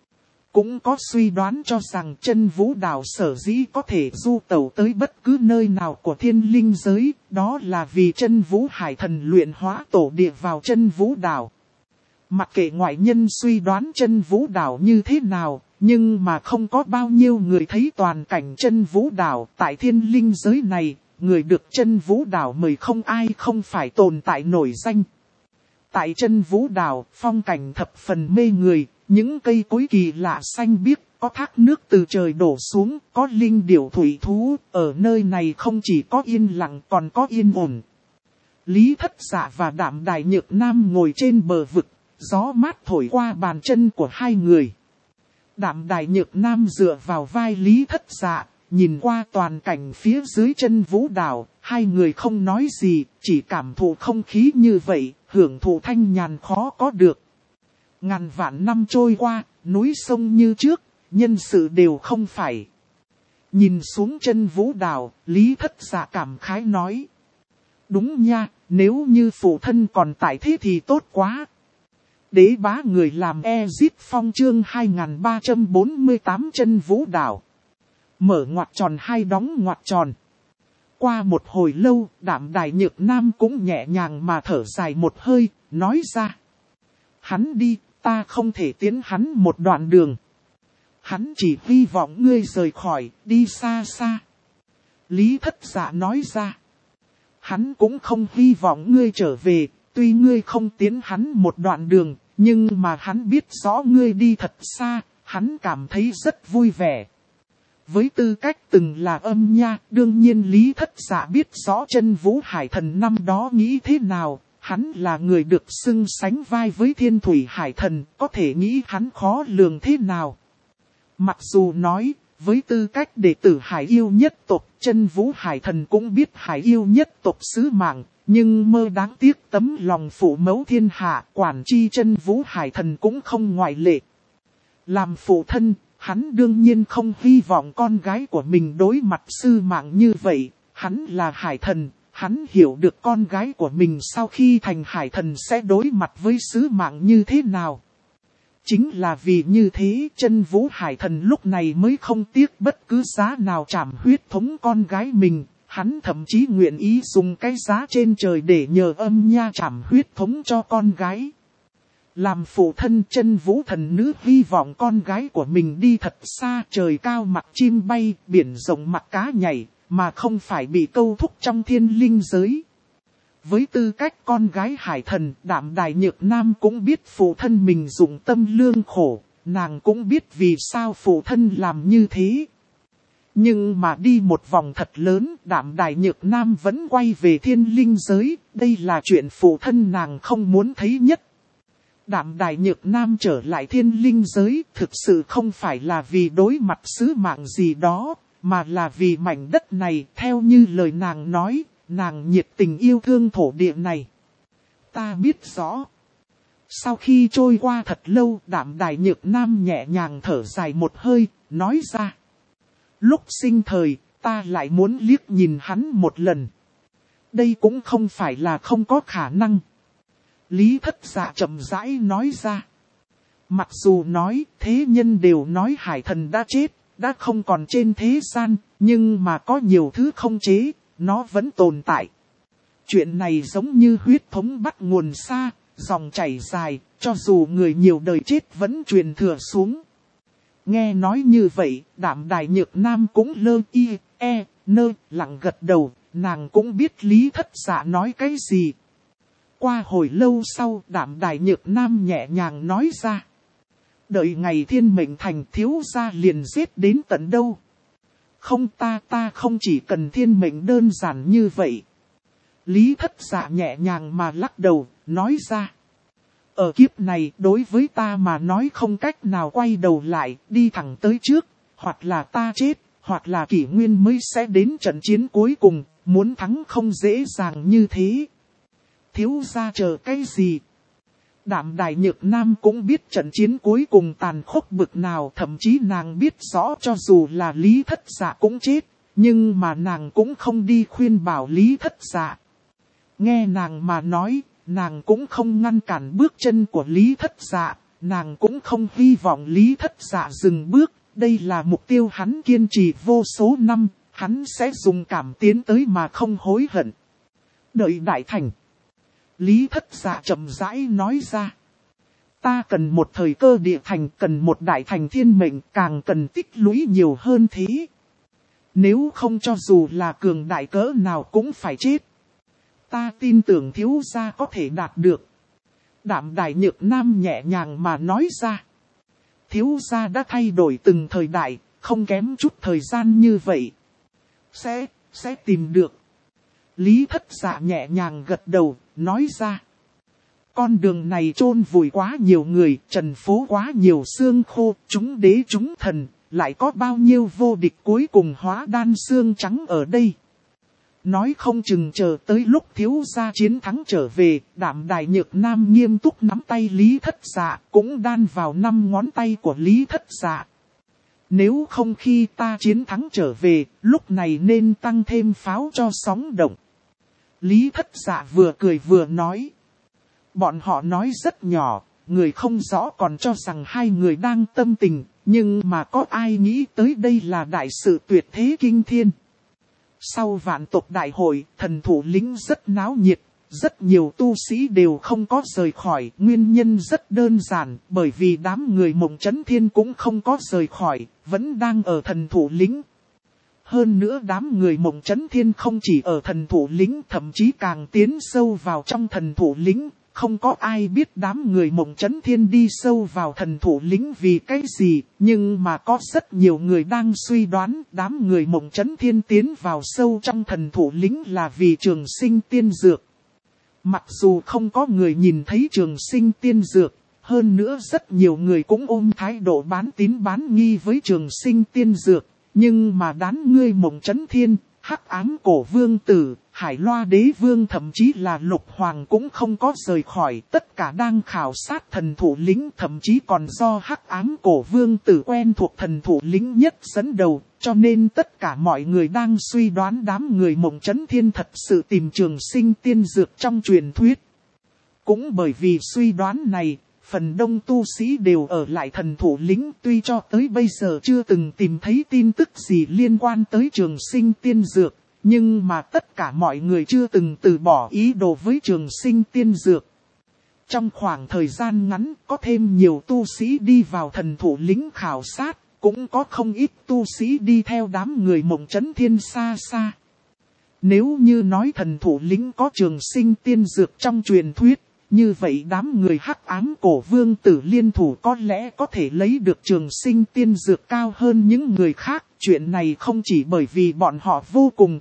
Cũng có suy đoán cho rằng Chân Vũ đảo sở dĩ có thể du tẩu tới bất cứ nơi nào của thiên linh giới, đó là vì Chân Vũ hải thần luyện hóa tổ địa vào Chân Vũ đảo. Mặc kệ ngoại nhân suy đoán Chân Vũ đảo như thế nào, nhưng mà không có bao nhiêu người thấy toàn cảnh Chân Vũ đảo. Tại thiên linh giới này, người được Chân Vũ đảo mời không ai không phải tồn tại nổi danh. Tại Chân Vũ đảo, phong cảnh thập phần mê người, những cây cối kỳ lạ xanh biếc, có thác nước từ trời đổ xuống, có linh điểu thủy thú, ở nơi này không chỉ có yên lặng còn có yên ổn. Lý Thất Dạ và Đạm Đài Nhược Nam ngồi trên bờ vực, gió mát thổi qua bàn chân của hai người. Đạm Đài Nhược Nam dựa vào vai Lý Thất Dạ, nhìn qua toàn cảnh phía dưới Chân Vũ đảo, hai người không nói gì, chỉ cảm thụ không khí như vậy, hưởng thụ thanh nhàn khó có được. Ngàn vạn năm trôi qua, núi sông như trước, nhân sự đều không phải. Nhìn xuống Chân Vũ đảo, Lý Thất Dạ cảm khái nói. Đúng nha, nếu như phụ thân còn tại thế thì tốt quá. Đế bá người làm Ezip Phong chương 2348 Chân Vũ đảo. Mở ngoặc tròn hai đóng ngoặc tròn. Qua một hồi lâu, Đạm Đài Nhược Nam cũng nhẹ nhàng mà thở dài một hơi, nói ra. Hắn đi, ta không thể tiến hắn một đoạn đường. Hắn chỉ hy vọng ngươi rời khỏi, đi xa xa. Lý Thất Dạ nói ra. Hắn cũng không hy vọng ngươi trở về, tuy ngươi không tiến hắn một đoạn đường, nhưng mà hắn biết rõ ngươi đi thật xa, hắn cảm thấy rất vui vẻ. Với tư cách từng là âm nha, đương nhiên Lý Thất Dạ biết rõ Chân Vũ hải thần năm đó nghĩ thế nào. Hắn là người được xưng sánh vai với Thiên Thủy hải thần, có thể nghĩ hắn khó lường thế nào. Mặc dù nói, với tư cách đệ tử hải yêu nhất tộc, Chân Vũ hải thần cũng biết hải yêu nhất tộc sứ mạng, nhưng mơ đáng tiếc tấm lòng phụ mẫu thiên hạ, quản chi Chân Vũ hải thần cũng không ngoại lệ. Làm phụ thân, hắn đương nhiên không hy vọng con gái của mình đối mặt sư mạng như vậy, hắn là hải thần. Hắn hiểu được con gái của mình sau khi thành hải thần sẽ đối mặt với sứ mạng như thế nào. Chính là vì như thế Chân Vũ hải thần lúc này mới không tiếc bất cứ giá nào trảm huyết thống con gái mình. Hắn thậm chí nguyện ý dùng cái giá trên trời để nhờ âm nha trảm huyết thống cho con gái. Làm phụ thân Chân Vũ thần nữ hy vọng con gái của mình đi thật xa, trời cao mặc chim bay, biển rộng mặc cá nhảy. Mà không phải bị câu thúc trong thiên linh giới. Với tư cách con gái hải thần, Đạm Đài Nhược Nam cũng biết phụ thân mình dụng tâm lương khổ, nàng cũng biết vì sao phụ thân làm như thế. Nhưng mà đi một vòng thật lớn, Đạm Đài Nhược Nam vẫn quay về thiên linh giới, đây là chuyện phụ thân nàng không muốn thấy nhất. Đạm Đài Nhược Nam trở lại thiên linh giới, thực sự không phải là vì đối mặt sứ mạng gì đó. Mà là vì mảnh đất này, theo như lời nàng nói, nàng nhiệt tình yêu thương thổ địa này. Ta biết rõ. Sau khi trôi qua thật lâu, Đạm Đài Nhược Nam nhẹ nhàng thở dài một hơi, nói ra. Lúc sinh thời, ta lại muốn liếc nhìn hắn một lần. Đây cũng không phải là không có khả năng. Lý Thất Dạ chậm rãi nói ra. Mặc dù nói thế nhân đều nói hải thần đã chết, đã không còn trên thế gian, nhưng mà có nhiều thứ không chế, nó vẫn tồn tại. Chuyện này giống như huyết thống bắt nguồn xa, dòng chảy dài, cho dù người nhiều đời chết vẫn truyền thừa xuống. Nghe nói như vậy, Đạm Đài Nhược Nam cũng lặng gật đầu, nàng cũng biết Lý Thất Dạ nói cái gì. Qua hồi lâu sau, Đạm Đài Nhược Nam nhẹ nhàng nói ra. Đợi ngày thiên mệnh thành, thiếu gia liền giết đến tận đâu. Không, ta không chỉ cần thiên mệnh đơn giản như vậy. Lý Thất Dạ nhẹ nhàng mà lắc đầu, nói ra. Ở kiếp này, đối với ta mà nói không cách nào quay đầu lại, đi thẳng tới trước. Hoặc là ta chết, hoặc là kỷ nguyên mới sẽ đến trận chiến cuối cùng, muốn thắng không dễ dàng như thế. Thiếu gia chờ cái gì? Đạm Đài Nhược Nam cũng biết trận chiến cuối cùng tàn khốc bực nào, thậm chí nàng biết rõ cho dù là Lý Thất Dạ cũng chết, nhưng mà nàng cũng không đi khuyên bảo Lý Thất Dạ. Nghe nàng mà nói, nàng cũng không ngăn cản bước chân của Lý Thất Dạ, nàng cũng không hy vọng Lý Thất Dạ dừng bước, đây là mục tiêu hắn kiên trì vô số năm, hắn sẽ dùng cảm tiến tới mà không hối hận. Đợi đại thành. Lý Thất Dạ chậm rãi nói ra. Ta cần một thời cơ địa thành, cần một đại thành thiên mệnh, càng cần tích lũy nhiều hơn thế. Nếu không cho dù là cường đại cỡ nào cũng phải chết. Ta tin tưởng thiếu gia có thể đạt được. Đạm Đài Nhược Nam nhẹ nhàng mà nói ra. Thiếu gia đã thay đổi từng thời đại, không kém chút thời gian như vậy. Sẽ tìm được. Lý Thất Dạ nhẹ nhàng gật đầu, nói ra. Con đường này chôn vùi quá nhiều người, trần phố quá nhiều xương khô, chúng đế chúng thần, lại có bao nhiêu vô địch cuối cùng hóa đan xương trắng ở đây. Nói không chừng chờ tới lúc thiếu gia chiến thắng trở về, Đạm Đài Nhược Nam nghiêm túc nắm tay Lý Thất Dạ, cũng đan vào 5 ngón tay của Lý Thất Dạ. Nếu không khi ta chiến thắng trở về, lúc này nên tăng thêm pháo cho sóng động. Lý Thất Dạ vừa cười vừa nói. Bọn họ nói rất nhỏ, người không rõ còn cho rằng hai người đang tâm tình, nhưng mà có ai nghĩ tới đây là đại sự tuyệt thế kinh thiên. Sau vạn tộc đại hội, thần thủ lĩnh rất náo nhiệt, rất nhiều tu sĩ đều không có rời khỏi, nguyên nhân rất đơn giản, bởi vì đám người Mộng Chấn Thiên cũng không có rời khỏi, vẫn đang ở thần thủ lĩnh. Hơn nữa đám người Mộng Chấn Thiên không chỉ ở thần thủ lĩnh, thậm chí càng tiến sâu vào trong thần thủ lĩnh. Không có ai biết đám người Mộng Chấn Thiên đi sâu vào thần thủ lĩnh vì cái gì, nhưng mà có rất nhiều người đang suy đoán đám người Mộng Chấn Thiên tiến vào sâu trong thần thủ lĩnh là vì trường sinh tiên dược. Mặc dù không có người nhìn thấy trường sinh tiên dược, hơn nữa rất nhiều người cũng ôm thái độ bán tín bán nghi với trường sinh tiên dược, nhưng mà đám người Mộng Chấn Thiên, Hắc Ám Cổ Vương Tử, Hải Loa Đế Vương thậm chí là Lục Hoàng cũng không có rời khỏi, tất cả đang khảo sát thần thủ lĩnh, thậm chí còn do Hắc Ám Cổ Vương Tử quen thuộc thần thủ lĩnh nhất dẫn đầu, cho nên tất cả mọi người đang suy đoán đám người Mộng Chấn Thiên thật sự tìm trường sinh tiên dược trong truyền thuyết. Cũng bởi vì suy đoán này, phần đông tu sĩ đều ở lại thần thủ lĩnh, tuy cho tới bây giờ chưa từng tìm thấy tin tức gì liên quan tới trường sinh tiên dược, nhưng mà tất cả mọi người chưa từng từ bỏ ý đồ với trường sinh tiên dược. Trong khoảng thời gian ngắn, có thêm nhiều tu sĩ đi vào thần thủ lĩnh khảo sát, cũng có không ít tu sĩ đi theo đám người Mộng Chấn Thiên xa xa. Nếu như nói thần thủ lĩnh có trường sinh tiên dược trong truyền thuyết, như vậy đám người Hắc Ám Cổ Vương Tử liên thủ có lẽ có thể lấy được trường sinh tiên dược cao hơn những người khác. Chuyện này không chỉ bởi vì bọn họ vô cùng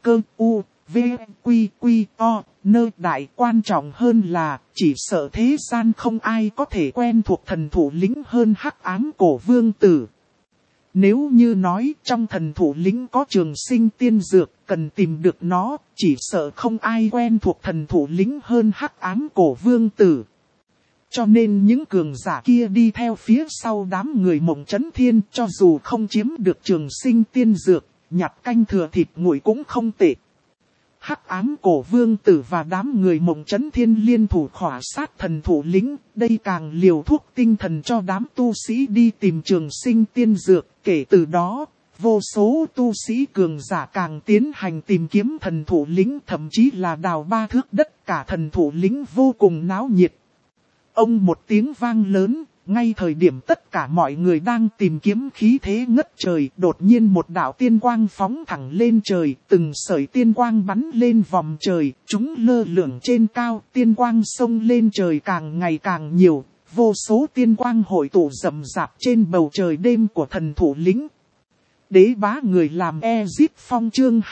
đại, quan trọng hơn là chỉ sợ thế gian không ai có thể quen thuộc thần thủ lĩnh hơn Hắc Ám Cổ Vương Tử. Nếu như nói trong thần thủ lĩnh có trường sinh tiên dược, cần tìm được nó, chỉ sợ không ai quen thuộc thần thủ lĩnh hơn Hắc Ám Cổ Vương Tử. Cho nên những cường giả kia đi theo phía sau đám người Mộng Chấn Thiên, cho dù không chiếm được trường sinh tiên dược, nhặt canh thừa thịt nguội cũng không tệ. Hắc Ám Cổ Vương Tử và đám người Mộng Chấn Thiên liên thủ khỏa sát thần thủ lĩnh, đây càng liều thuốc tinh thần cho đám tu sĩ đi tìm trường sinh tiên dược. Kể từ đó, vô số tu sĩ cường giả càng tiến hành tìm kiếm thần thủ lĩnh, thậm chí là đào 3 thước đất, cả thần thủ lĩnh vô cùng náo nhiệt. Ông một tiếng vang lớn, ngay thời điểm tất cả mọi người đang tìm kiếm khí thế ngất trời, đột nhiên một đạo tiên quang phóng thẳng lên trời, từng sợi tiên quang bắn lên vòng trời, chúng lơ lửng trên cao, tiên quang xông lên trời càng ngày càng nhiều, vô số tiên quang hội tụ rậm rạp trên bầu trời đêm của thần thủ lĩnh. Đế bá người làm Ezip Phong chương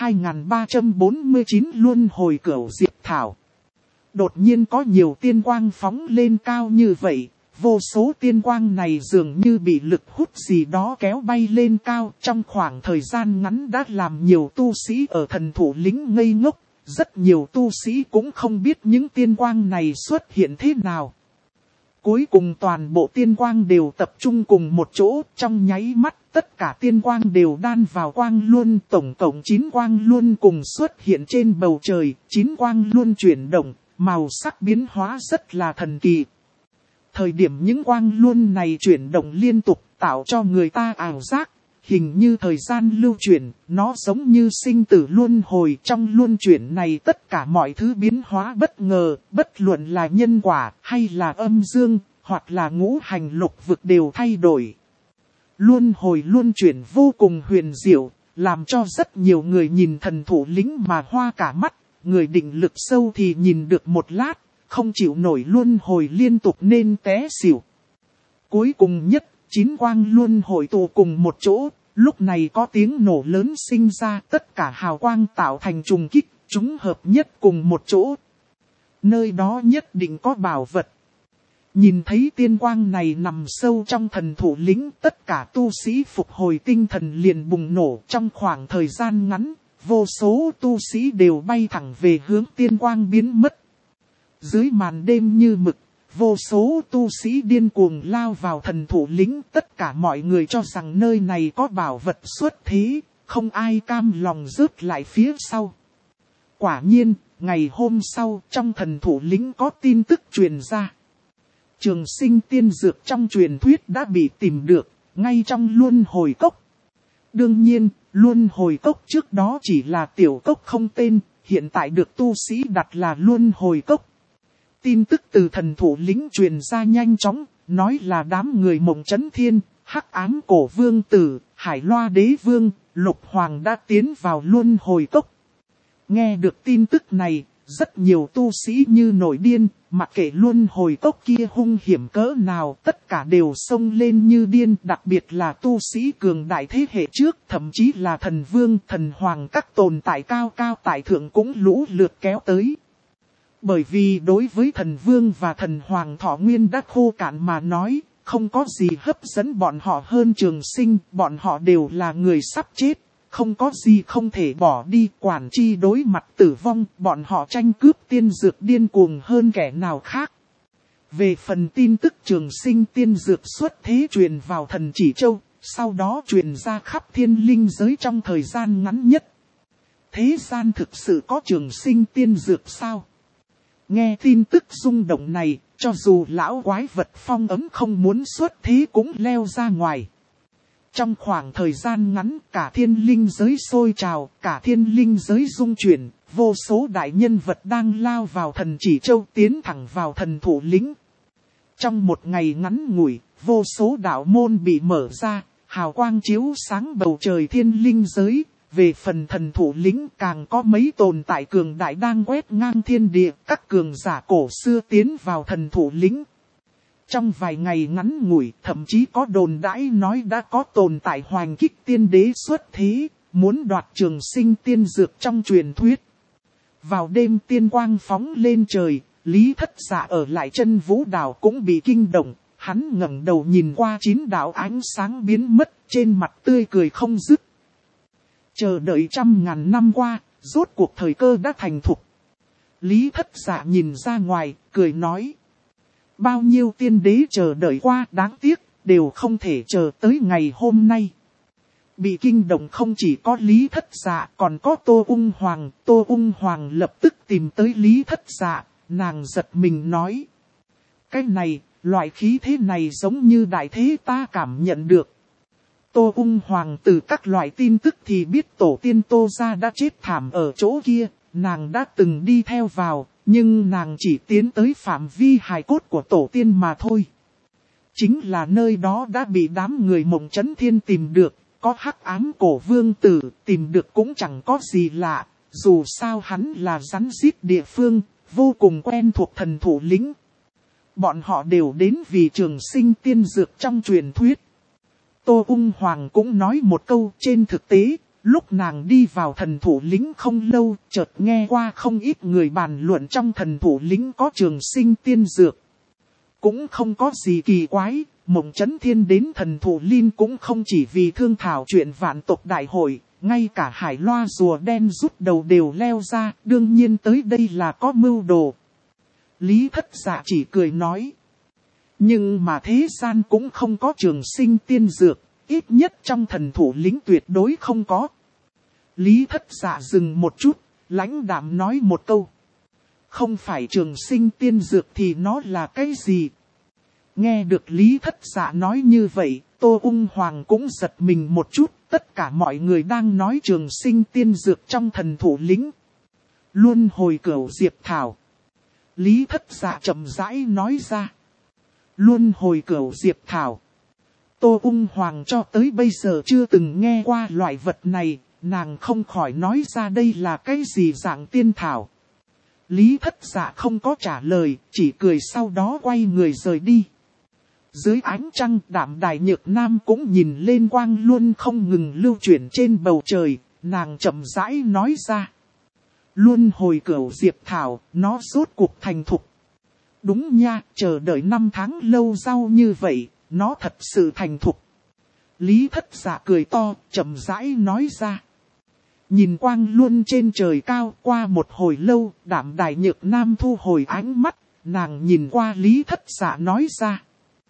2349 luân hồi cửu diệp thảo. Đột nhiên có nhiều tiên quang phóng lên cao như vậy, vô số tiên quang này dường như bị lực hút gì đó kéo bay lên cao. Trong khoảng thời gian ngắn đã làm nhiều tu sĩ ở thần thủ lĩnh ngây ngốc, rất nhiều tu sĩ cũng không biết những tiên quang này xuất hiện thế nào. Cuối cùng toàn bộ tiên quang đều tập trung cùng một chỗ, trong nháy mắt tất cả tiên quang đều đan vào quang luân, tổng cộng 9 quang luân cùng xuất hiện trên bầu trời, 9 quang luân chuyển động, màu sắc biến hóa rất là thần kỳ. Thời điểm những quang luân này chuyển động liên tục tạo cho người ta ảo giác, hình như thời gian lưu chuyển, nó giống như sinh tử luân hồi. Trong luân chuyển này tất cả mọi thứ biến hóa bất ngờ, bất luận là nhân quả hay là âm dương, hoặc là ngũ hành lục vực đều thay đổi. Luân hồi luân chuyển vô cùng huyền diệu, làm cho rất nhiều người nhìn thần thủ lĩnh mà hoa cả mắt, người định lực sâu thì nhìn được một lát, không chịu nổi luân hồi liên tục nên té xỉu. Cuối cùng nhất, 9 quang luân hồi tụ cùng một chỗ, lúc này có tiếng nổ lớn sinh ra, tất cả hào quang tạo thành trùng kích, chúng hợp nhất cùng một chỗ. Nơi đó nhất định có bảo vật. Nhìn thấy tiên quang này nằm sâu trong thần thủ lĩnh, tất cả tu sĩ phục hồi tinh thần liền bùng nổ. Trong khoảng thời gian ngắn, vô số tu sĩ đều bay thẳng về hướng tiên quang biến mất. Dưới màn đêm như mực, vô số tu sĩ điên cuồng lao vào thần thủ lĩnh. Tất cả mọi người cho rằng nơi này có bảo vật xuất thế, không ai cam lòng rớt lại phía sau. Quả nhiên, ngày hôm sau trong thần thủ lĩnh có tin tức truyền ra. Trường sinh tiên dược trong truyền thuyết đã bị tìm được, ngay trong luân hồi cốc. Đương nhiên, luân hồi cốc trước đó chỉ là tiểu cốc không tên, hiện tại được tu sĩ đặt là luân hồi cốc. Tin tức từ thần thủ lĩnh truyền ra nhanh chóng, nói là đám người Mộng Chấn Thiên, Hắc Ám Cổ Vương Tử, Hải Loa Đế Vương, Lục Hoàng đã tiến vào luân hồi cốc. Nghe được tin tức này, rất nhiều tu sĩ như nổi điên, mặc kệ luân hồi cốc kia hung hiểm cỡ nào, tất cả đều xông lên như điên, đặc biệt là tu sĩ cường đại thế hệ trước, thậm chí là thần vương, thần hoàng các tồn tại cao cao tại thượng cũng lũ lượt kéo tới. Bởi vì đối với thần vương và thần hoàng thọ nguyên đã khô cạn mà nói, không có gì hấp dẫn bọn họ hơn trường sinh, bọn họ đều là người sắp chết. Không có gì không thể bỏ đi, quản chi đối mặt tử vong, bọn họ tranh cướp tiên dược điên cuồng hơn kẻ nào khác. Về phần tin tức trường sinh tiên dược xuất thế truyền vào thần chỉ châu, sau đó truyền ra khắp thiên linh giới trong thời gian ngắn nhất. Thế gian thực sự có trường sinh tiên dược sao? Nghe tin tức rung động này, cho dù lão quái vật phong ấm không muốn xuất thế cũng leo ra ngoài. Trong khoảng thời gian ngắn cả thiên linh giới sôi trào, cả thiên linh giới rung chuyển, vô số đại nhân vật đang lao vào thần chỉ châu tiến thẳng vào thần thủ lĩnh. Trong một ngày ngắn ngủi, vô số đạo môn bị mở ra, hào quang chiếu sáng bầu trời thiên linh giới. Về phần thần thủ lĩnh càng có mấy tồn tại cường đại đang quét ngang thiên địa, các cường giả cổ xưa tiến vào thần thủ lĩnh. Trong vài ngày ngắn ngủi, thậm chí có đồn đãi nói đã có tồn tại hoành kích tiên đế xuất thế, muốn đoạt trường sinh tiên dược trong truyền thuyết. Vào đêm tiên quang phóng lên trời, Lý Thất Dạ ở lại chân vũ đảo cũng bị kinh động, Hắn ngẩng đầu nhìn qua 9 đạo ánh sáng biến mất, trên mặt tươi cười không dứt. Chờ đợi 100.000 năm qua, rốt cuộc thời cơ đã thành thục. Lý Thất Dạ nhìn ra ngoài, cười nói. Bao nhiêu tiên đế chờ đợi qua, đáng tiếc, đều không thể chờ tới ngày hôm nay. Bị kinh động không chỉ có Lý Thất Dạ, còn có Tô Ung Hoàng. Tô Ung Hoàng lập tức tìm tới Lý Thất Dạ, nàng giật mình nói. Cái này, loại khí thế này giống như đại thế ta cảm nhận được. Tô Ung Hoàng từ các loại tin tức thì biết tổ tiên Tô gia đã chết thảm ở chỗ kia, nàng đã từng đi theo vào, nhưng nàng chỉ tiến tới phạm vi hài cốt của tổ tiên mà thôi. Chính là nơi đó đã bị đám người Mộng Chấn Thiên tìm được, có hắc ám cổ vương tử, tìm được cũng chẳng có gì lạ, dù sao hắn là rắn rít địa phương, vô cùng quen thuộc thần thủ lĩnh. Bọn họ đều đến vì trường sinh tiên dược trong truyền thuyết. Tô Ung Hoàng cũng nói một câu, trên thực tế, lúc nàng đi vào thần thủ lĩnh không lâu, chợt nghe qua không ít người bàn luận trong thần thủ lĩnh có trường sinh tiên dược. Cũng không có gì kỳ quái, Mộng Chấn Thiên đến thần thủ linh cũng không chỉ vì thương thảo chuyện vạn tộc đại hội, ngay cả hải loa rùa đen rút đầu đều leo ra, đương nhiên tới đây là có mưu đồ. Lý Thất Dạ chỉ cười nói. Nhưng mà thế gian cũng không có trường sinh tiên dược, ít nhất trong thần thủ lĩnh tuyệt đối không có. Lý Thất Dạ dừng một chút, lãnh đạm nói một câu. Không phải trường sinh tiên dược thì nó là cái gì? Nghe được Lý Thất Dạ nói như vậy, Tô Ung Hoàng cũng giật mình một chút, tất cả mọi người đang nói trường sinh tiên dược trong thần thủ lĩnh. Luân hồi cửu diệp thảo. Lý Thất Dạ chậm rãi nói ra. Luân hồi cửu diệp thảo. Tô Ung Hoàng cho tới bây giờ chưa từng nghe qua loại vật này, nàng không khỏi nói ra đây là cái gì dạng tiên thảo. Lý Thất Dạ không có trả lời, chỉ cười sau đó quay người rời đi. Dưới ánh trăng, Đạm Đài Nhược Nam cũng nhìn lên quang luân không ngừng lưu chuyển trên bầu trời, nàng chậm rãi nói ra. Luân hồi cửu diệp thảo, nó rốt cuộc thành thục. Đúng nha, chờ đợi 5 tháng lâu sau như vậy, nó thật sự thành thục. Lý Thất Dạ cười to, chậm rãi nói ra. Nhìn quang luân trên trời cao, qua một hồi lâu, Đạm Đài Nhược Nam thu hồi ánh mắt, nàng nhìn qua Lý Thất Dạ nói ra.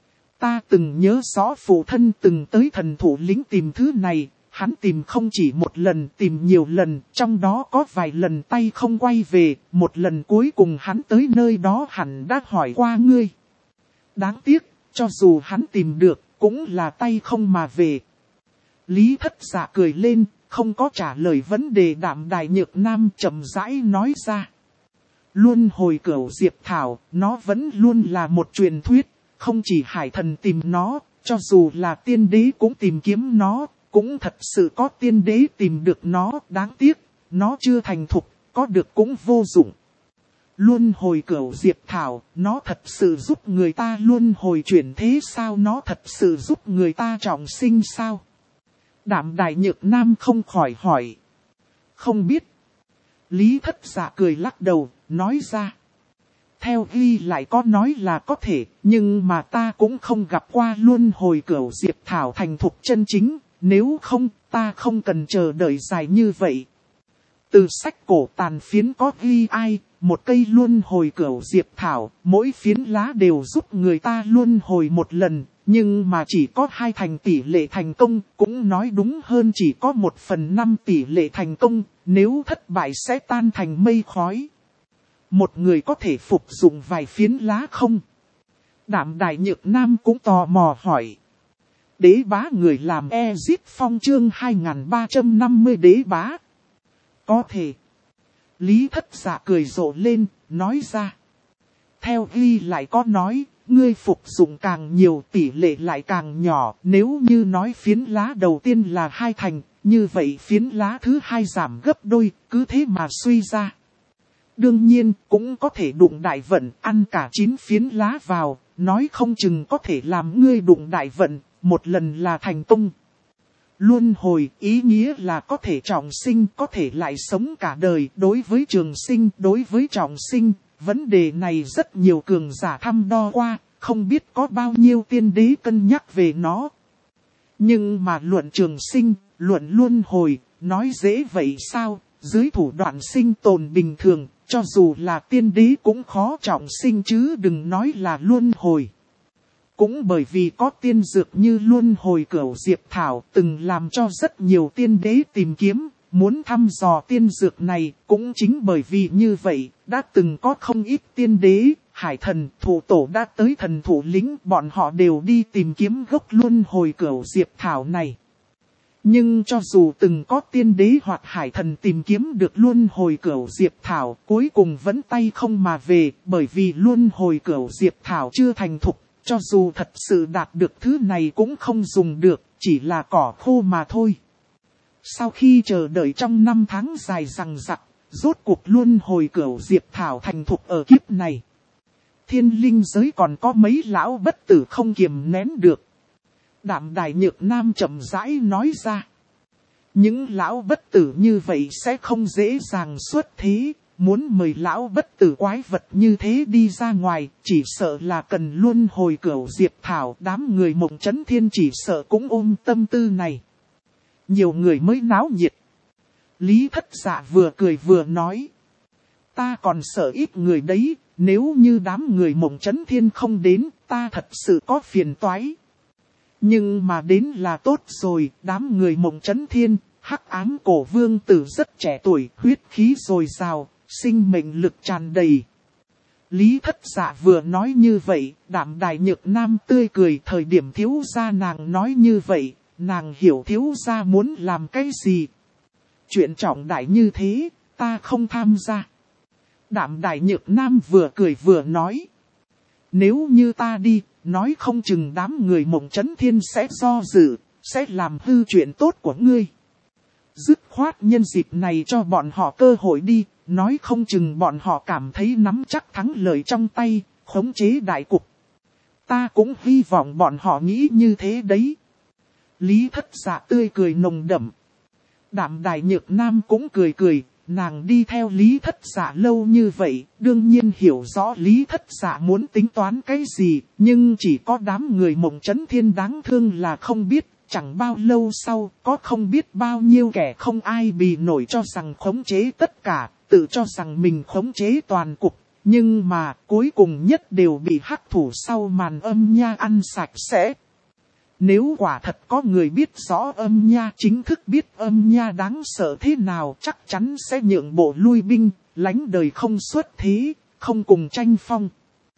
Ta từng nhớ rõ phụ thân từng tới thần thủ lĩnh tìm thứ này, hắn tìm không chỉ một lần, tìm nhiều lần, trong đó có vài lần tay không quay về, một lần cuối cùng hắn tới nơi đó hẳn đã hỏi qua ngươi. Đáng tiếc, cho dù hắn tìm được, cũng là tay không mà về. Lý Thất Dạ cười lên, không có trả lời vấn đề. Đạm Đài Nhược Nam chậm rãi nói ra. Luân hồi cửu diệp thảo, nó vẫn luôn là một truyền thuyết, không chỉ hải thần tìm nó, cho dù là tiên đế cũng tìm kiếm nó, cũng thật sự có tiên đế tìm được nó, đáng tiếc, nó chưa thành thục, có được cũng vô dụng. Luân hồi cửu diệp thảo, nó thật sự giúp người ta luân hồi chuyển thế sao, nó thật sự giúp người ta trọng sinh sao? Đạm Đài Nhược Nam không khỏi hỏi. Không biết. Lý Thất Dạ cười lắc đầu, nói ra. Theo ghi lại có nói là có thể, nhưng mà ta cũng không gặp qua luân hồi cửu diệp thảo thành thục chân chính, nếu không, ta không cần chờ đợi dài như vậy. Từ sách cổ tàn phiến có ghi ai, một cây luân hồi cửu diệp thảo, mỗi phiến lá đều giúp người ta luân hồi một lần, nhưng mà chỉ có 2 thành tỷ lệ thành công, cũng nói đúng hơn chỉ có 1/5 tỷ lệ thành công, nếu thất bại sẽ tan thành mây khói. Một người có thể phục dụng vài phiến lá không? Đạm Đài Nhược Nam cũng tò mò hỏi. Đế bá người làm Ezit Phong chương 2350 đế bá. Có thể. Lý Thất Dạ cười rộ lên, nói ra. Theo ghi lại có nói, ngươi phục dụng càng nhiều tỷ lệ lại càng nhỏ. Nếu như nói phiến lá đầu tiên là 2 thành, như vậy phiến lá thứ 2 giảm gấp đôi, cứ thế mà suy ra. Đương nhiên, cũng có thể đụng đại vận, ăn cả 9 phiến lá vào, nói không chừng có thể làm ngươi đụng đại vận, một lần là thành công. Luân hồi, ý nghĩa là có thể trọng sinh, có thể lại sống cả đời. Đối với trường sinh, đối với trọng sinh, vấn đề này rất nhiều cường giả thăm đo qua, không biết có bao nhiêu tiên đế cân nhắc về nó. Nhưng mà luận trường sinh, luận luân hồi, nói dễ vậy sao, dưới thủ đoạn sinh tồn bình thường, cho dù là tiên đế cũng khó trọng sinh chứ đừng nói là luân hồi. Cũng bởi vì có tiên dược như luân hồi cửu diệp thảo từng làm cho rất nhiều tiên đế tìm kiếm, muốn thăm dò tiên dược này, cũng chính bởi vì như vậy, đã từng có không ít tiên đế, hải thần, thủ tổ đã tới thần thủ lĩnh, bọn họ đều đi tìm kiếm gốc luân hồi cửu diệp thảo này. Nhưng cho dù từng có tiên đế hoặc hải thần tìm kiếm được luân hồi cửu diệp thảo, cuối cùng vẫn tay không mà về, bởi vì luân hồi cửu diệp thảo chưa thành thục, cho dù thật sự đạt được thứ này cũng không dùng được, chỉ là cỏ khô mà thôi. Sau khi chờ đợi trong 5 tháng dài dằng dặc, rốt cuộc luân hồi cửu diệp thảo thành thục ở kiếp này. Thiên linh giới còn có mấy lão bất tử không kiềm nén được. Đạm Đài Nhược Nam chậm rãi nói ra. Những lão bất tử như vậy sẽ không dễ dàng xuất thế. Muốn mời lão bất tử quái vật như thế đi ra ngoài, chỉ sợ là cần luân hồi cửu diệp thảo. Đám người Mộng Chấn Thiên chỉ sợ cũng ôm tâm tư này. Nhiều người mới náo nhiệt. Lý Thất Dạ vừa cười vừa nói. Ta còn sợ ít người đấy, nếu như đám người Mộng Chấn Thiên không đến, ta thật sự có phiền toái. Nhưng mà đến là tốt rồi, đám người Mộng Chấn Thiên, Hắc Ám Cổ Vương Tử rất trẻ tuổi, huyết khí dồi dào, sinh mệnh lực tràn đầy. Lý Thất Dạ vừa nói như vậy, Đạm Đài Nhược Nam tươi cười. Thời điểm thiếu gia nàng nói như vậy, nàng hiểu thiếu gia muốn làm cái gì. Chuyện trọng đại như thế, ta không tham gia. Đạm Đài Nhược Nam vừa cười vừa nói. Nếu như ta đi, nói không chừng đám người Mộng Chấn Thiên sẽ do dự, sẽ làm hư chuyện tốt của ngươi. Dứt khoát nhân dịp này cho bọn họ cơ hội đi, nói không chừng bọn họ cảm thấy nắm chắc thắng lợi trong tay, khống chế đại cục. Ta cũng hy vọng bọn họ nghĩ như thế đấy. Lý Thất Dạ tươi cười nồng đậm. Đạm Đài Nhược Nam cũng cười cười. Nàng đi theo Lý Thất Dạ lâu như vậy, đương nhiên hiểu rõ Lý Thất Dạ muốn tính toán cái gì, nhưng chỉ có đám người Mộng Chấn Thiên đáng thương là không biết, chẳng bao lâu sau, có không biết bao nhiêu kẻ không ai bì nổi cho rằng khống chế tất cả, tự cho rằng mình khống chế toàn cục, nhưng mà cuối cùng nhất đều bị hắc thủ sau màn âm nha ăn sạch sẽ. Nếu quả thật có người biết rõ âm nha, chính thức biết âm nha đáng sợ thế nào, chắc chắn sẽ nhượng bộ lui binh, lánh đời không xuất thế, không cùng tranh phong.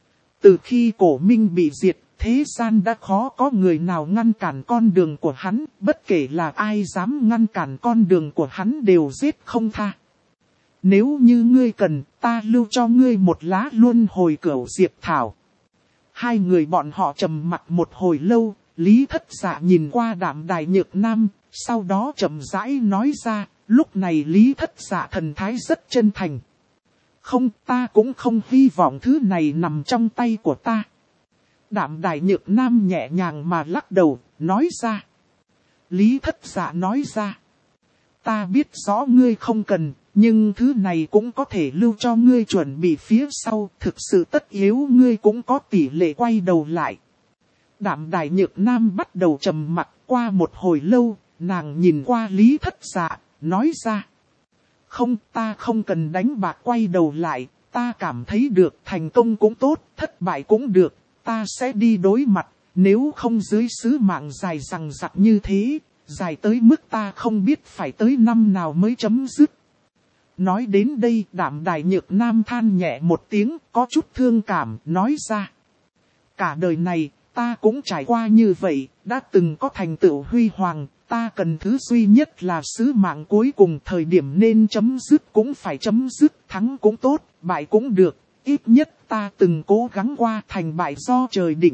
Từ khi Cổ Minh bị diệt, thế gian đã khó có người nào ngăn cản con đường của hắn, bất kể là ai dám ngăn cản con đường của hắn đều giết không tha. Nếu như ngươi cần, ta lưu cho ngươi một lá luân hồi cửu diệp thảo. Hai người bọn họ trầm mặc một hồi lâu. Lý Thất Dạ nhìn qua Đạm Đài Nhược Nam, sau đó chậm rãi nói ra, lúc này Lý Thất Dạ thần thái rất chân thành. Không, ta cũng không hy vọng thứ này nằm trong tay của ta. Đạm Đài Nhược Nam nhẹ nhàng mà lắc đầu, nói ra. Lý Thất Dạ nói ra. Ta biết rõ ngươi không cần, nhưng thứ này cũng có thể lưu cho ngươi chuẩn bị phía sau, thực sự tất yếu ngươi cũng có tỷ lệ quay đầu lại. Đạm Đài Nhược Nam bắt đầu trầm mặc. Qua một hồi lâu, nàng nhìn qua Lý Thất Dạ, nói ra. Không, ta không cần đánh bạc quay đầu lại, ta cảm thấy được thành công cũng tốt, thất bại cũng được, ta sẽ đi đối mặt, nếu không dưới sứ mạng dài dằng dặc như thế, dài tới mức ta không biết phải tới năm nào mới chấm dứt. Nói đến đây, Đạm Đài Nhược Nam than nhẹ một tiếng, có chút thương cảm, nói ra. Cả đời này, ta cũng trải qua như vậy, đã từng có thành tựu huy hoàng, ta cần thứ duy nhất là sứ mạng cuối cùng, thời điểm nên chấm dứt cũng phải chấm dứt, thắng cũng tốt, bại cũng được, ít nhất ta từng cố gắng qua, thành bại do trời định.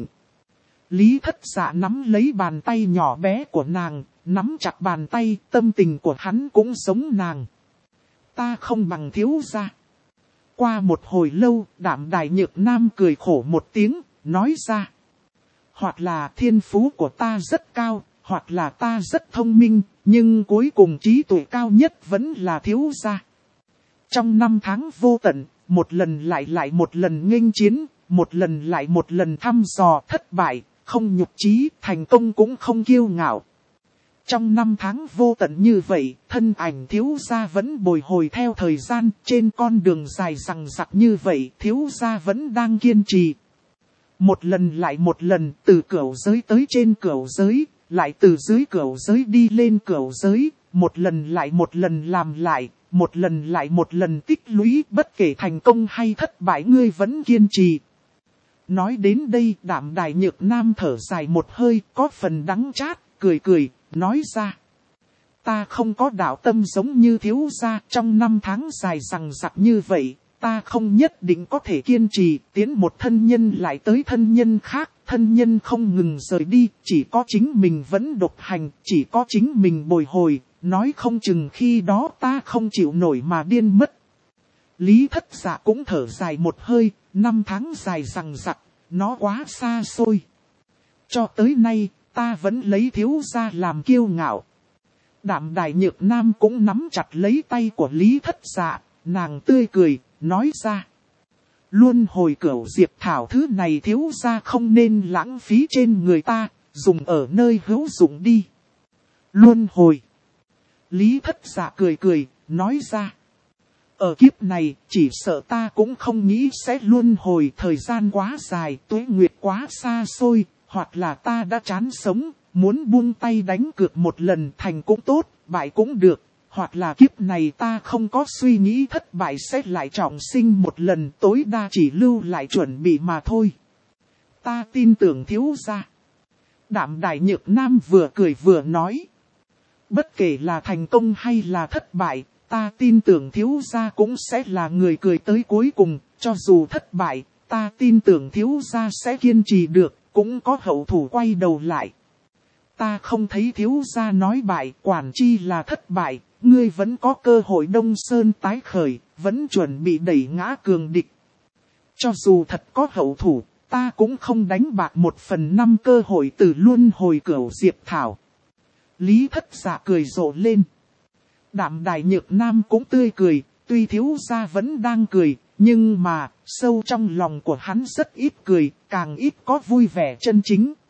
Lý Thất Dạ nắm lấy bàn tay nhỏ bé của nàng, nắm chặt bàn tay, tâm tình của hắn cũng giống nàng. Ta không bằng thiếu gia. Qua một hồi lâu, Đạm Đài Nhược Nam cười khổ một tiếng, nói ra. Hoặc là thiên phú của ta rất cao, hoặc là ta rất thông minh, nhưng cuối cùng trí tuệ cao nhất vẫn là thiếu gia. Trong 5 tháng vô tận, một lần lại một lần nghênh chiến, một lần lại một lần thăm dò thất bại, không nhục chí, thành công cũng không kiêu ngạo. Trong năm tháng vô tận như vậy, thân ảnh thiếu gia vẫn bồi hồi theo thời gian, trên con đường dài dằng dặc như vậy, thiếu gia vẫn đang kiên trì. Một lần lại một lần, từ cửu giới tới trên cửu giới, lại từ dưới cửu giới đi lên cửu giới, một lần lại một lần làm lại, một lần lại một lần tích lũy, bất kể thành công hay thất bại ngươi vẫn kiên trì. Nói đến đây, Đạm Đài Nhược Nam thở dài một hơi, có phần đắng chát, cười cười, nói ra. Ta không có đạo tâm giống như thiếu gia, trong năm tháng dài dằng dặc như vậy, ta không nhất định có thể kiên trì, tiến một thân nhân lại tới thân nhân khác, thân nhân không ngừng rời đi, chỉ có chính mình vẫn độc hành, chỉ có chính mình bồi hồi, nói không chừng khi đó ta không chịu nổi mà điên mất. Lý Thất Dạ cũng thở dài một hơi, năm tháng dài dằng dặc, nó quá xa xôi. Cho tới nay, ta vẫn lấy thiếu gia làm kiêu ngạo. Đạm Đài Nhược Nam cũng nắm chặt lấy tay của Lý Thất Dạ, nàng tươi cười, nói ra. Luân hồi cửu diệp thảo thứ này thiếu gia không nên lãng phí trên người ta, dùng ở nơi hữu dụng đi. Luân hồi. Lý Thất Dạ cười cười, nói ra. Ở kiếp này, chỉ sợ ta cũng không nghĩ sẽ luân hồi, thời gian quá dài, tuế nguyệt quá xa xôi, hoặc là ta đã chán sống, muốn buông tay đánh cược một lần, thành cũng tốt, bại cũng được, hoặc là kiếp này ta không có suy nghĩ thất bại sẽ lại trọng sinh một lần, tối đa chỉ lưu lại chuẩn bị mà thôi. Ta tin tưởng thiếu gia. Đạm Đài Nhược Nam vừa cười vừa nói. Bất kể là thành công hay là thất bại, ta tin tưởng thiếu gia cũng sẽ là người cười tới cuối cùng, cho dù thất bại, ta tin tưởng thiếu gia sẽ kiên trì được, cũng có hậu thủ quay đầu lại. Ta không thấy thiếu gia nói bại, quản chi là thất bại, ngươi vẫn có cơ hội Đông Sơn tái khởi, vẫn chuẩn bị đẩy ngã cường địch. Cho dù thật có hậu thủ, ta cũng không đánh bạc 1/5 cơ hội từ luân hồi cửu diệp thảo. Lý Thất Dạ cười rộ lên. Đạm Đài Nhược Nam cũng tươi cười, tuy thiếu gia vẫn đang cười, nhưng mà, sâu trong lòng của hắn rất ít cười, càng ít có vui vẻ chân chính.